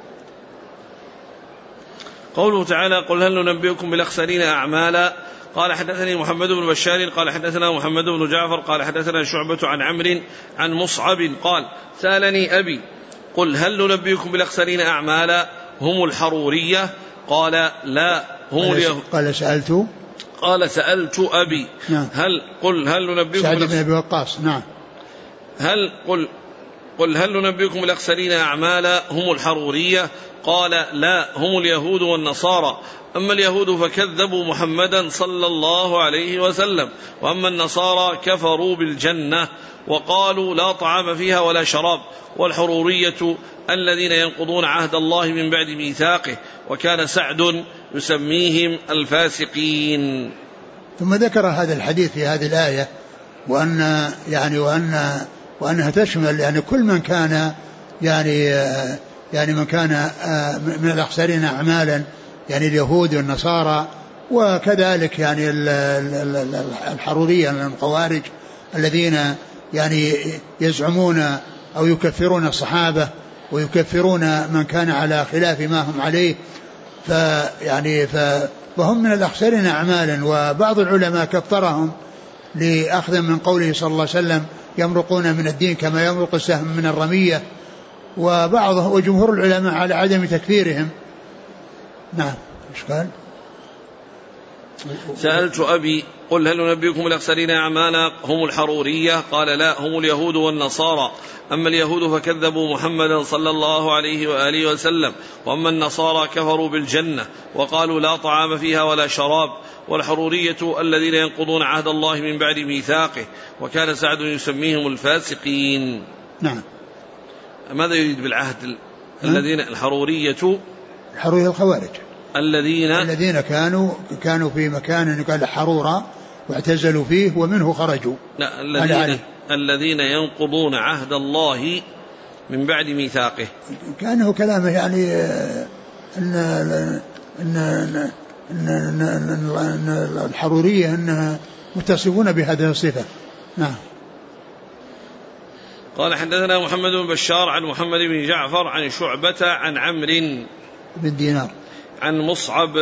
قوله تعالى قل هل ننبئكم بالأخسرين أعمالا. قال حدثني محمد بن بشار قال حدثنا محمد بن جعفر قال حدثنا شعبة عن عمرو عن مصعب قال سألني أبي قل هل ننبئكم بالأخسرين أعمالا هم الحرورية. قال لا هم اليهود. قال سألت أبي. نعم. قل هل ننبئكم سعد بن أبي وقاص. نعم. قل هل ننبئكم الأخسرين أعمالا هم الحرورية؟ قال لا، هم اليهود والنصارى. أما اليهود فكذبوا محمدا صلى الله عليه وسلم، وأما النصارى كفروا بالجنة وقالوا لا طعام فيها ولا شراب. والحرورية الذين ينقضون عهد الله من بعد ميثاقه، وكان سعد يسميهم الفاسقين. ثم ذكر هذا الحديث في هذه الآية، وأنها تشمل يعني كل من كان من كان من الأخسرين أعمالا، يعني اليهود والنصارى، وكذلك يعني الحرورية من الخوارج الذين يعني يزعمون أو يكفرون الصحابة ويكفرون من كان على خلاف ما هم عليه، فهم من الأخسرين أعمالا. وبعض العلماء كفرهم لأخذ من قوله صلى الله عليه وسلم يمرقون من الدين كما يمرق السهم من الرمية، وجمهور العلماء على عدم تكفيرهم. نعم. ايش قال؟ سألت أبي قل هل ننبئكم الأخسرين أعمالا هم الحرورية؟ قال لا، هم اليهود والنصارى. أما اليهود فكذبوا محمدا صلى الله عليه وآله وسلم، وأما النصارى كفروا بالجنة وقالوا لا طعام فيها ولا شراب. والحرورية الذين ينقضون عهد الله من بعد ميثاقه، وكان سعد يسميهم الفاسقين. نعم. ماذا يريد بالعهد الذين الحرورية الخوارج الذين كانوا في مكان يقال حرورة واعتزلوا فيه ومنه خرجوا. لا، الذين ينقضون عهد الله من بعد ميثاقه، كأنه كلامه يعني أن الحرورية أنها متصفون بهذه الصفة. نعم. قال حدثنا محمد بن بشار عن محمد بن جعفر عن شعبة عن عمرو بن دينار عن مصعب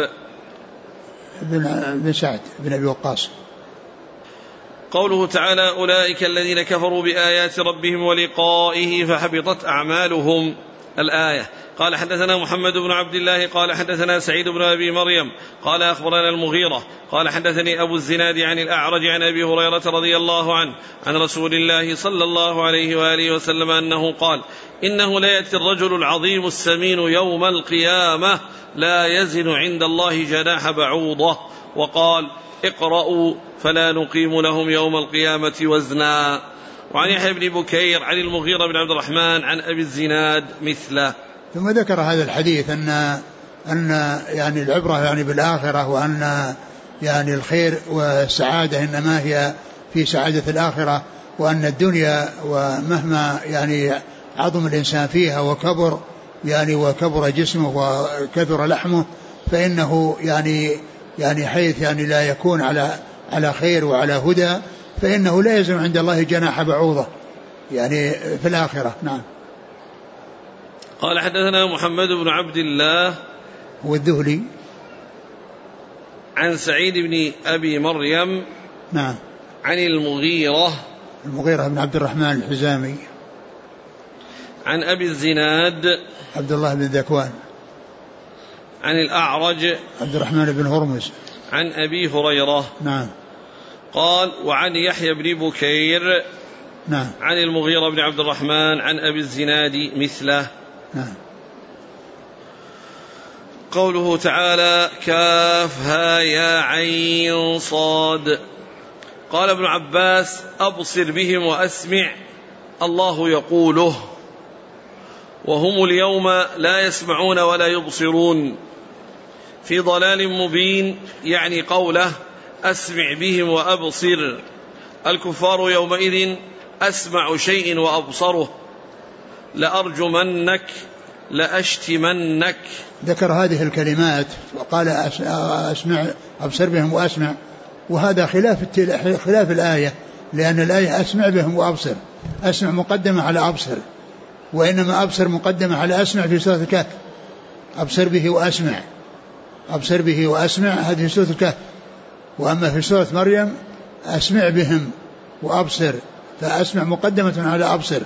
بن سعد بن أبي وقاص. قوله تعالى أولئك الذين كفروا بآيات ربهم ولقائه فحبطت أعمالهم، الآية. قال حدثنا محمد بن عبد الله قال حدثنا سعيد بن أبي مريم قال أخبرنا المغيرة قال حدثني أبو الزناد عن الأعرج عن أبي هريرة رضي الله عنه عن رسول الله صلى الله عليه وآله وسلم أنه قال إنه لا يأتي الرجل العظيم السمين يوم القيامة لا يزن عند الله جناح بعوضة. وقال اقرأوا فلا نقيم لهم يوم القيامة وزنا. وعن يحيى بن بكير عن المغيرة بن عبد الرحمن عن أبي الزناد مثله. ثم ذكر هذا الحديث أن يعني العبرة يعني بالآخرة، وأن يعني الخير والسعادة إنما هي في سعادة الآخرة، وأن الدنيا ومهما يعني عظم الإنسان فيها وكبر جسمه وكثر لحمه، فإنه يعني حيث يعني لا يكون على خير وعلى هدى، فإنه لا يزن عند الله جناح بعوضة يعني في الآخرة. نعم. قال حدثنا محمد بن عبد الله هو الذهلي عن سعيد بن أبي مريم. نعم. عن المغيرة بن عبد الرحمن الحزامي عن أبي الزناد عبد الله بن ذكوان عن الأعرج عبد الرحمن بن هرمز عن أبي هريرة. نعم. قال وعن يحيى بن بكير. نعم. عن المغيرة بن عبد الرحمن عن أبي الزناد مثله. نعم. قوله تعالى كافها يا عين صاد. قال ابن عباس أبصر بهم وأسمع، الله يقوله، وهم اليوم لا يسمعون ولا يبصرون في ضلال مبين، يعني قوله أسمع بهم وأبصر. الكفار يومئذ أسمع شيء وأبصره، لأرجمنك لأشتمنك. ذكر هذه الكلمات وقال أبصر بهم وأسمع، وهذا خلاف الآية، لأن الآية أسمع بهم وأبصر، أسمع مقدمة على أبصر، وإنما أبصر مقدمة على أسمع في سورة الكهف. أبصر به وأسمع هذه في سورة الكهف. وأما في سورة مريم أسمع بهم وأبصر، فأسمع مقدمة على أبصر.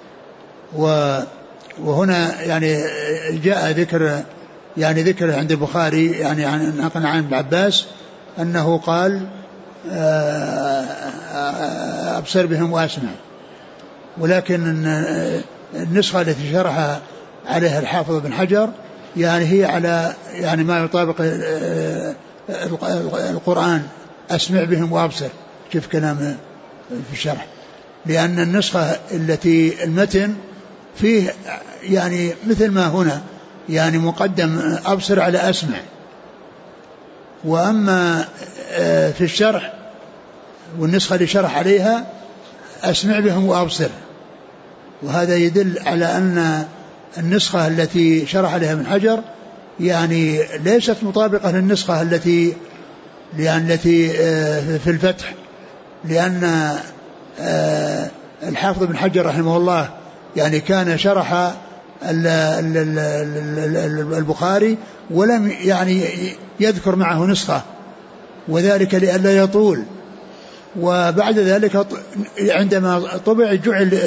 وهنا يعني جاء ذكر عند البخاري يعني عن ابن عباس أنه قال أبصر بهم وأسمع، ولكن النسخة التي شرح عليها الحافظ ابن حجر يعني هي على يعني ما يطابق القرآن أسمع بهم وأبصر. شوف كلام في الشرح. لأن النسخة التي المتن فيه يعني مثل ما هنا يعني مقدم أبصر على أسمع. وأما في الشرح والنسخة اللي شرح عليها أسمع بهم وأبصر. وهذا يدل على أن النسخة التي شرح عليها ابن حجر يعني ليست مطابقة للنسخة التي في الفتح. لأن الحافظ ابن حجر رحمه الله يعني كان شرح البخاري ولم يعني يذكر معه نسخة، وذلك لئلا يطول. وبعد ذلك عندما طبع جعل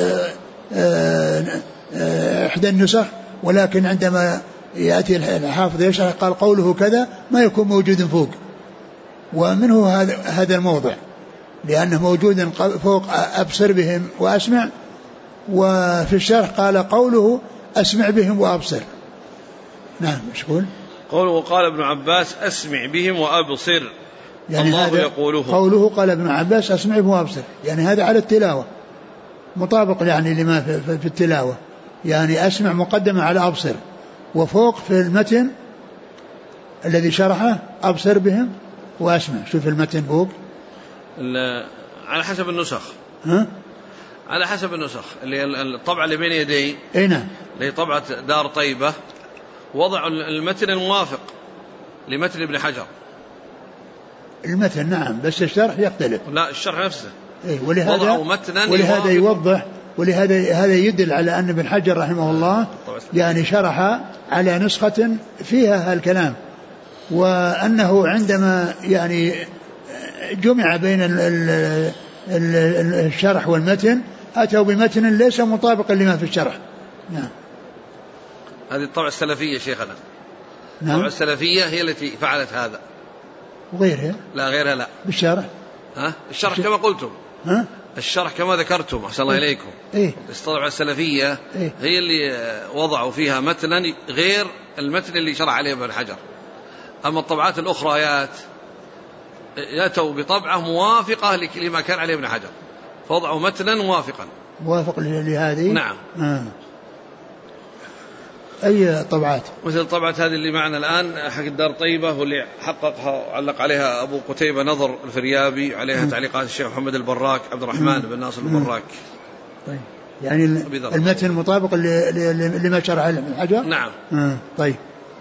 إحدى النسخ، ولكن عندما يأتي الحافظ يشرح قال قوله كذا ما يكون موجود فوق. ومنه هذا الموضع لأنه موجود فوق أبصر بهم وأسمع، وفي الشرح قال قوله أسمع بهم وأبصر. نعم. مش قوله قال ابن عباس أسمع بهم وأبصر يعني الله هذا يقوله. قوله قال ابن عباس أسمع بهم وأبصر يعني هذا على التلاوة مطابق يعني لما في التلاوة. يعني أسمع مقدمة على أبصر، وفوق في المتن الذي شرحه أبصر بهم وأسمع. شوف المتن فوق على حسب النسخ. على حسب النسخ اللي الطبعة اللي بين يدي نعم اللي طبعة دار طيبة وضعوا المتن الموافق لمتن ابن حجر. المتن نعم، بس الشرح يختلف. لا الشرح نفسه. ولهذا يوضح، ولهذا يدل على أن ابن حجر رحمه الله يعني شرح على نسخة فيها هالكلام، وأنه عندما يعني جمع بين الشرح والمتن أتوا بمتن ليس مطابقا لما في الشرح. نعم. هذه الطبعة السلفية شيخنا. نعم. الطبعة السلفية هي التي فعلت هذا. وغيرها؟ لا غيرها لا. بالشرح؟ الشرح كما قلتم. الشرح كما ذكرتم أحسن الله إليكم. الطبعة السلفية هي اللي وضعوا فيها متنا غير المتن اللي شرح عليه ابن حجر. أما الطبعات الأخريات يأتوا بطبعة موافقة لما كان عليه ابن حجر، فوضعوا متنا موافق لهذه. نعم. أي طبعات؟ مثل طبعة هذه اللي معنا الآن حق الدار طيبة، واللي حققها وعلق عليها أبو قتيبة نظر الفريابي، عليها تعليقات الشيخ محمد البراك عبد الرحمن بن ناصر البراك. طيب يعني المتن مطابق لما شرح ابن حجر. نعم. طيب.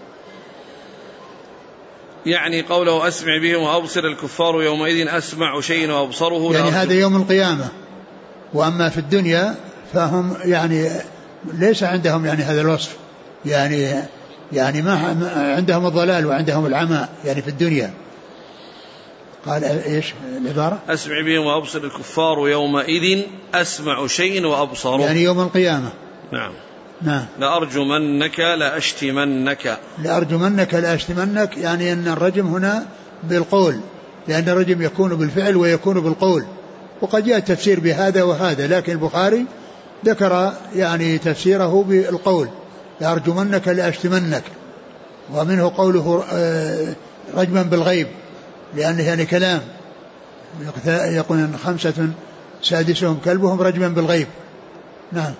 يعني قوله أسمع بهم وأبصر الكفار يومئذ أسمع شيء وأبصره يعني هذا يوم القيامة. وأما في الدنيا فهم يعني ليس عندهم يعني هذا الوصف، يعني ما عندهم الضلال وعندهم العمى يعني في الدنيا. قال إيش العبارة؟ أسمع بهم وأبصر الكفار يومئذ أسمع شيء وأبصره يعني يوم القيامة. نعم. نعم. لأرجمنك لأشتمنك يعني أن الرجم هنا بالقول، لأن الرجم يكون بالفعل ويكون بالقول، وقد جاء التفسير بهذا وهذا، لكن البخاري ذكر يعني تفسيره بالقول لأرجمنك لأشتمنك. ومنه قوله رجما بالغيب، لأنه يعني كلام يقول 5 سادسهم كلبهم رجما بالغيب. نعم.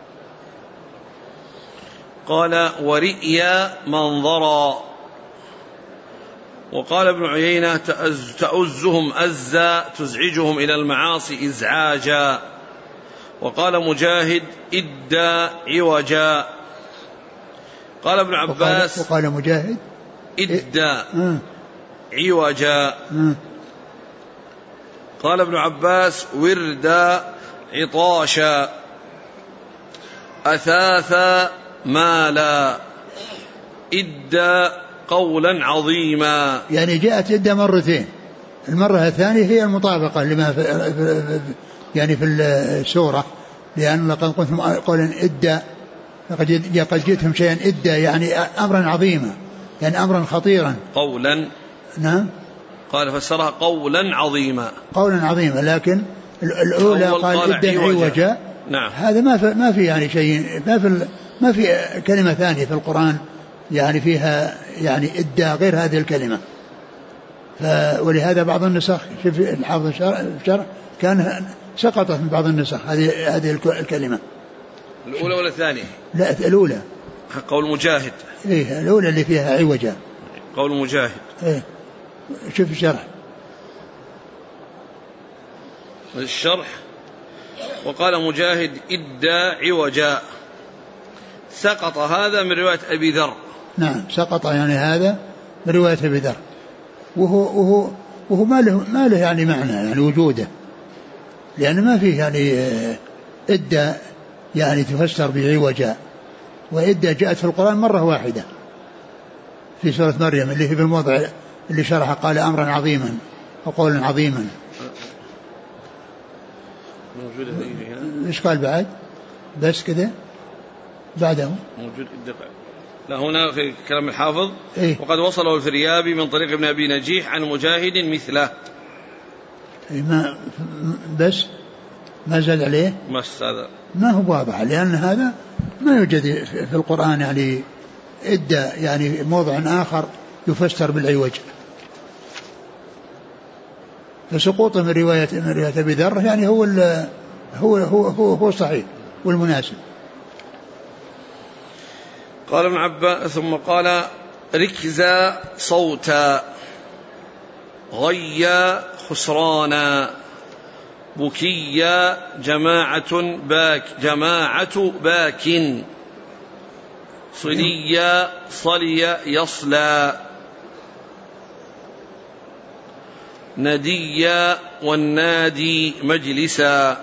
قال ورئيا منظرا. وقال ابن عيينة تأزهم أزا تزعجهم إلى المعاصي إزعاجا. وقال مجاهد إدى عوجا. قال ابن عباس وقال مجاهد إدى عوجا. قال ابن عباس وردا عطاشا أثاثا مالا إدى قولا عظيما. يعني جاءت إدى مرتين، المرة الثانية هي المطابقة لما يعني في السورة، لأن لقد قلتم قولا إدى قد جئتهم شيئا إدى يعني أمرا عظيما، يعني أمرا خطيرا. قولا. نعم. قال فسرها قولا عظيما. لكن الأولى قال إدى عوجا نعم. هذا ما في يعني شيء، ما في كلمة ثانية في القرآن يعني فيها يعني إدى غير هذه الكلمة. ولهذا بعض النسخ شوف الحافظ الشرح كان سقطت من بعض النسخ هذه الكلمة. الأولى ولا الثانية؟ لا الأولى. قول مجاهد. إيه الأولى اللي فيها عوجة. قول مجاهد. إيه شوف الشرح. الشرح وقال مجاهد إدى عوجا، سقط هذا من رواية أبي ذر. نعم سقط يعني هذا من رواية أبي ذر، وهو ما له يعني معنى يعني وجوده، لأن ما فيه يعني إدى يعني تفسر بعوجا، وإدى جاءت في القرآن مرة واحدة في سورة مريم اللي هي في الموضع اللي شرح قال أمرا عظيما وقولا عظيما. موجودة هنا. إيش قال بعد؟ بس كذا بعده موجود الدقع. لا هنا في كلام الحافظ إيه؟ وقد وصله الفريابي من طريق ابن أبي نجيح عن مجاهد مثله. إيه بس ما زاد عليه. بس هذا ما هو واضح، لأن هذا ما يوجد في القرآن يعني إدى يعني موضع آخر يفسر بالعوج. فسقوطه من رواية أبي ذر يعني هو صحيح والمناسب. قال ابن عباس ثم قال ركزا صوتا، غيا خسرانا، بكيا جماعة باك، صليا صلي يصلى، نديا والنادي مجلسا.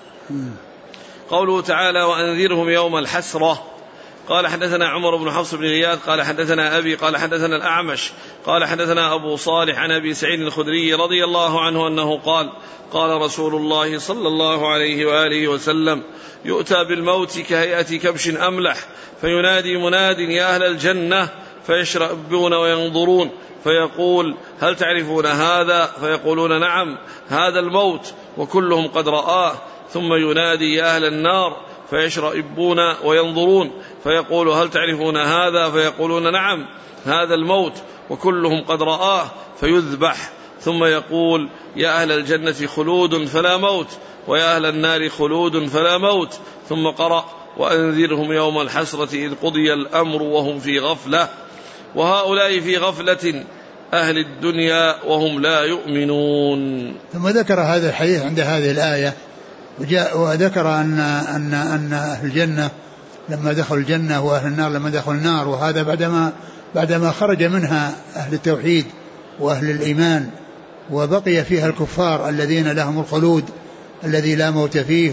قوله تعالى وأنذرهم يوم الحسرة. قال حدثنا عمر بن حفص بن غياث قال حدثنا أبي قال حدثنا الأعمش قال حدثنا أبو صالح عن أبي سعيد الخدري رضي الله عنه أنه قال قال رسول الله صلى الله عليه وآله وسلم يؤتى بالموت كهيئة كبش أملح فينادي مناد يا أهل الجنة فيشربون وينظرون فيقول هل تعرفون هذا؟ فيقولون نعم هذا الموت وكلهم قد رآه. ثم ينادي يا أهل النار فيشربون وينظرون فيقول هل تعرفون هذا؟ فيقولون نعم هذا الموت وكلهم قد رآه فيذبح. ثم يقول يا أهل الجنة خلود فلا موت ويا أهل النار خلود فلا موت. ثم قرأ وأنذرهم يوم الحسرة إذ قضي الأمر وهم في غفلة وهؤلاء في غفلة أهل الدنيا وهم لا يؤمنون. ثم ذكر هذا الحديث عند هذه الآية وذكر أن أهل الجنة لما دخلوا الجنة وأهل النار لما دخلوا النار، وهذا بعدما خرج منها أهل التوحيد وأهل الإيمان وبقي فيها الكفار الذين لهم الخلود الذي لا موت فيه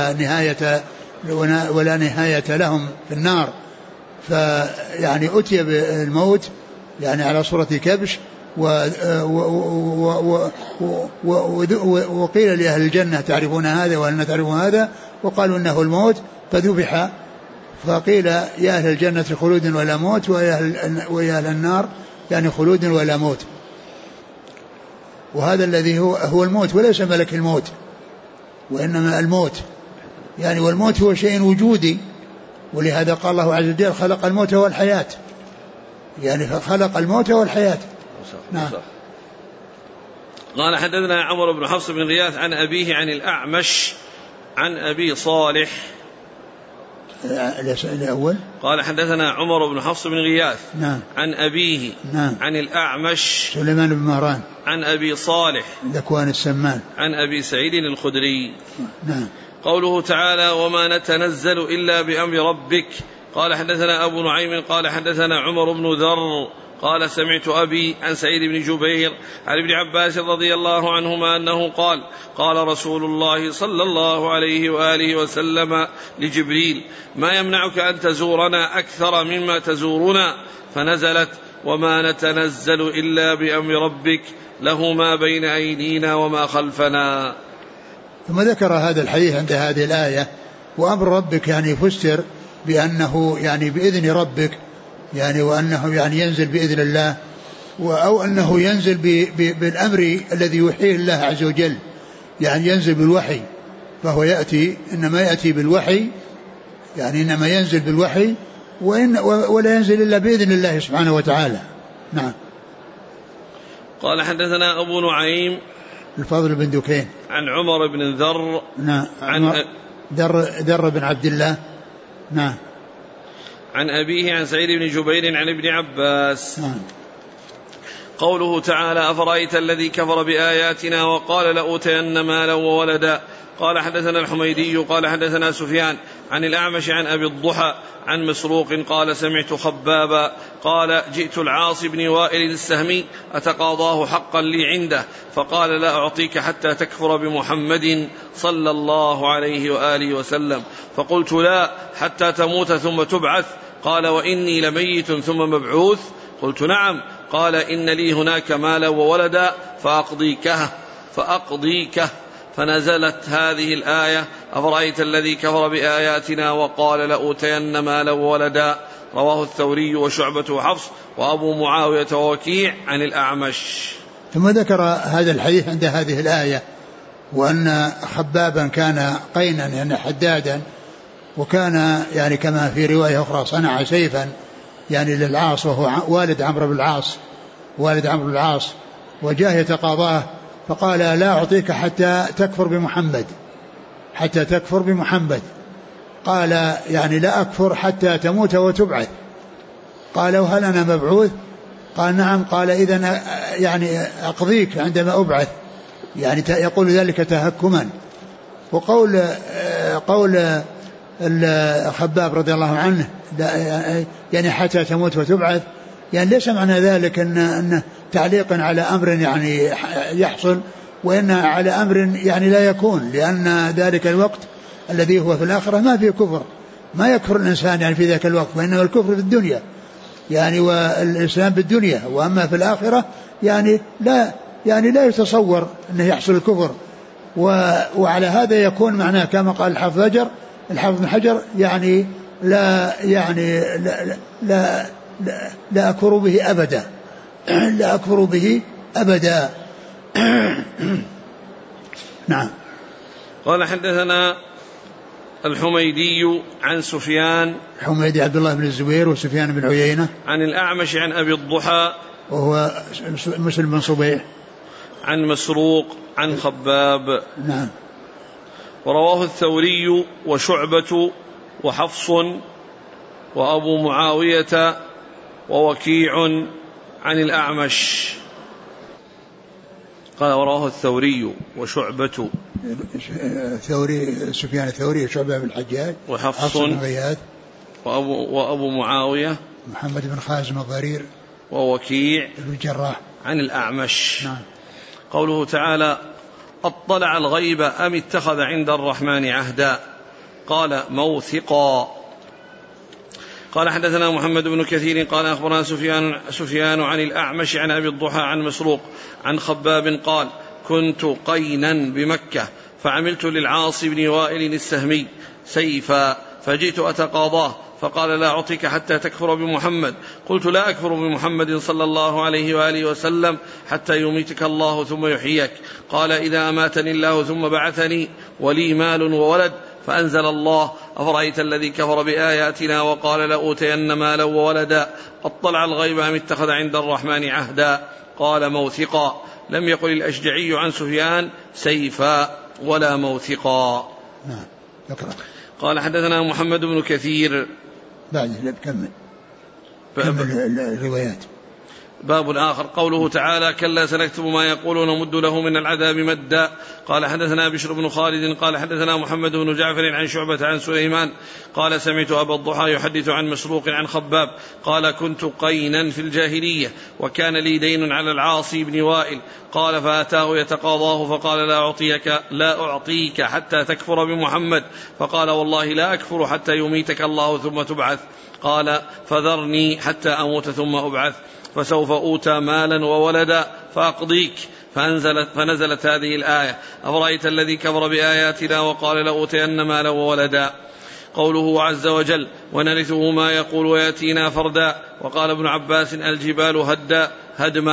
ولا نهاية لهم في النار. فيعني أتي بالموت يعني على صورة كبش وقيل لأهل الجنة تعرفون هذا وأهل تعرفون هذا وقالوا إنه الموت فذبح. فقيل يا أهل الجنة خلود ولا موت ويا أهل النار يعني خلود ولا موت. وهذا الذي هو الموت وليس ملك الموت وإنما الموت يعني، والموت هو شيء وجودي، ولهذا قال الله عز وجل خلق الموت والحياة يعني فخلق الموت والحياة. نعم. قال حدثنا عمر بن حفص بن غياث عن أبيه عن الأعمش عن أبي صالح. الأول قال حدثنا عمر بن حفص بن غياث نعم عن أبيه نعم عن الأعمش سليمان بن مهران عن أبي صالح ذكوان السمان عن أبي سعيد الخدري. نعم. قوله تعالى وما نتنزل إلا بأمر ربك. قال حدثنا أبو نعيم قال حدثنا عمر بن ذر قال سمعت أبي عن سعيد بن جبير عن ابن عباس رضي الله عنهما أنه قال قال رسول الله صلى الله عليه وآله وسلم لجبريل ما يمنعك أن تزورنا أكثر مما تزورنا؟ فنزلت وما نتنزل إلا بأمر ربك له ما بين أيدينا وما خلفنا. ثم ذكر هذا الحديث عند هذه الآية. وأمر ربك يعني فسر بأنه يعني بإذن ربك يعني وأنه يعني ينزل بإذن الله أو أنه ينزل بالأمر الذي يوحيه الله عز وجل يعني ينزل بالوحي فهو يأتي إنما يأتي بالوحي، يعني إنما ينزل بالوحي ولا ينزل إلا بإذن الله سبحانه وتعالى. نعم. قال حدثنا أبو نعيم الفضل بن دكين عن عمر بن ذر. نعم. عن ذر بن عبد الله. نعم. عن أبيه عن سعيد بن جبير عن ابن عباس. نعم. قوله تعالى أفرأيت الذي كفر بآياتنا وقال لأوتين مالا وولدا. قال حدثنا الحميدي قال حدثنا سفيان عن الأعمش عن أبي الضحى عن مسروق قال سمعت خبابا قال جئت العاص بن وائل السهمي أتقاضاه حقا لي عنده فقال لا أعطيك حتى تكفر بمحمد صلى الله عليه وآله وسلم. فقلت لا حتى تموت ثم تبعث. قال وإني لميت ثم مبعوث. قلت نعم. قال إن لي هناك مالا وولدا فأقضيكه. فنزلت هذه الآية أفرأيت الذي كفر بآياتنا وقال لأوتين مالا وولدا. رواه الثوري وشعبة وحفص وأبو معاوية ووكيع عن الأعمش. ثم ذكر هذا الحديث عند هذه الآية وأن خبابا كان قينا يعني حدادا، وكان يعني كما في رواية أخرى صنع سيفا يعني للعاص وهو والد عمرو بن العاص وجاء يتقاضاه فقال لا أعطيك حتى تكفر بمحمد. قال يعني لا أكفر حتى تموت وتبعث. قال وهل أنا مبعوث؟ قال نعم. قال إذن يعني أقضيك عندما أبعث، يعني يقول ذلك تهكما. وقول الخباب رضي الله عنه يعني حتى تموت وتبعث، يعني ليس معنى ذلك أن تعليق على أمر يعني يحصل وإن على أمر يعني لا يكون، لأن ذلك الوقت الذي هو في الآخرة ما فيه كفر، ما يكفر الإنسان يعني في ذاك الوقت، وإنما الكفر في الدنيا يعني والإسلام بالدنيا، وأما في الآخرة يعني لا يتصور أنه يحصل الكفر. وعلى هذا يكون معناه كما قال الحافظ بن حجر يعني لا أكفر به أبدا لا أكفر به أبدا. نعم. قال حدثنا الحميدي عن سفيان حميدي عبد الله بن الزبير وسفيان بن عيينة عن الأعمش عن أبي الضحى وهو مسلم بن صبيح عن مسروق عن خباب. نعم. ورواه الثوري وشعبة وحفص وأبو معاوية ووكيع عن الأعمش. قال ورواه الثوري وشعبة سفيان الثوري وشعبة بن الحجاج وحفص بن غياث وأبو معاوية محمد بن خازم الضرير ووكيع بن الجراح عن الأعمش. نعم. قوله تعالى أطلع الغيب أم اتخذ عند الرحمن عهدا. قال موثقا. قال حدثنا محمد بن كثير قال أخبرنا سفيان عن الأعمش عن أبي الضحى عن مسروق عن خباب قال كنت قينا بمكة فعملت للعاص بن وائل السهمي سيفا فجئت أتقاضاه فقال لا أعطيك حتى تكفر بمحمد. قلت لا أكفر بمحمد صلى الله عليه وآله وسلم حتى يميتك الله ثم يحييك. قال إذا أماتني الله ثم بعثني ولي مال وولد. فأنزل الله أفرأيت الذي كفر بآياتنا وقال لأوتين مالا وولدا أطلع الغيب أم اتخذ عند الرحمن عهدا. قال موثقا. لم يقل الأشجعي عن سفيان سيفا ولا موثقا. قال حدثنا محمد بن كثير بعد كمل الروايات. باب آخر قوله تعالى كلا سنكتب ما يقول ونمد له من العذاب مدا. قال حدثنا بشر بن خالد قال حدثنا محمد بن جعفر عن شعبة عن سليمان قال سمعت أبا الضحى يحدث عن مسروق عن خباب قال كنت قينا في الجاهلية وكان لي دين على العاصي بن وائل. قال فأتاه يتقاضاه فقال لا أعطيك حتى تكفر بمحمد. فقال والله لا أكفر حتى يميتك الله ثم تبعث. قال فذرني حتى أموت ثم أبعث فسوف أوتى مالا وولدا فأقضيك. فنزلت هذه الآية أفرأيت الذي كفر بآياتنا وقال لأوتين مالا وولدا. قوله عز وجل ونرثه ما يقول ويأتينا فردا. وقال ابن عباس الجبال هدما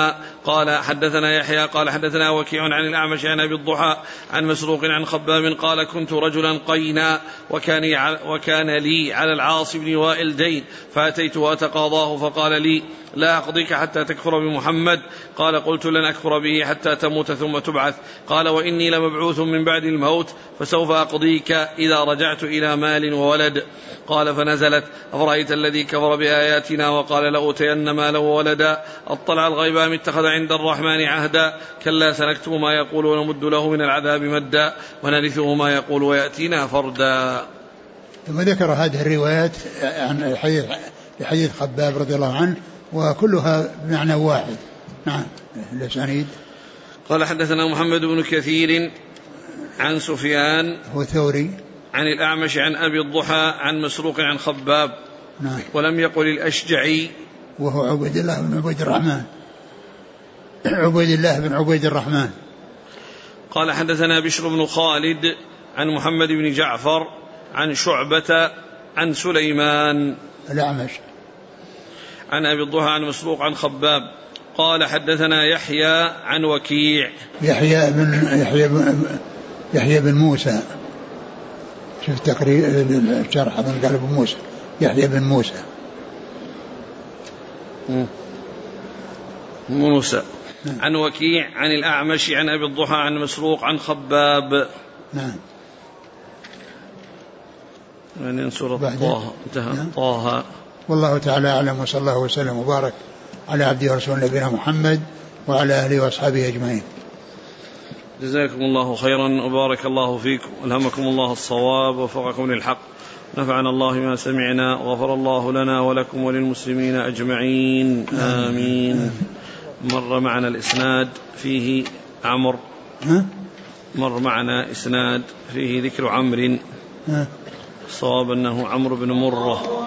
قال حدثنا يحيى قال حدثنا وكيع عن الأعمش عن أبي الضحى عن مسروق عن خباب قال كنت رجلا قينا وكان لي على العاص بن وائل دين فأتيته أتقاضاه فقال لي لا أقضيك حتى تكفر بمحمد. قال قلت لن أكفر به حتى تموت ثم تبعث. قال وإني لمبعوث من بعد الموت فسوف أقضيك إذا رجعت إلى مال وولد. قال فنزلت أفرأيت الذي كفر بآياتنا وقال لأوتين مالا وولدا اطلع الغيب أم اتخذ عند الرحمن عهدا كلا سنكتب ما يقول ونمد له من العذاب مدا ونرثه ما يقول ويأتينا فردا. ثم ذكر هذه الروايات عن حديث خباب رضي الله عنه وكلها بمعنى واحد. نعم. الأسانيد قال حدثنا محمد بن كثير عن سفيان هو ثوري عن الأعمش عن أبي الضحى عن مسروق عن خباب. نعم. ولم يقل الأشجعي وهو عبيد الله بن عبيد الرحمن عبيد الله بن عبيد الرحمن. قال حدثنا بشر بن خالد عن محمد بن جعفر عن شعبة عن سليمان الأعمش عن أبي الضحى عن مسروق عن خباب. قال حدثنا يحيى عن وكيع يحيى بن موسى. شوف تقرير الشرح من قال ابن موسى يحيى بن موسى عن وكيع عن الأعمش عن أبي الضحى عن مسروق عن خباب. نعم. يعني سورة طه انتهى. طه. والله تعالى أعلم وصلى الله وسلم وبارك على عبده ورسوله نبينا محمد وعلى آله وأصحابه أجمعين. جزاكم الله خيرا وبارك الله فيكم ألهمكم الله الصواب ووفقكم للحق نفعنا الله ما سمعنا وغفر الله لنا ولكم وللمسلمين أجمعين آمين. مر معنا الإسناد فيه عمرو مر معنا إسناد فيه ذكر عمرو الصواب أنه عمرو بن مرة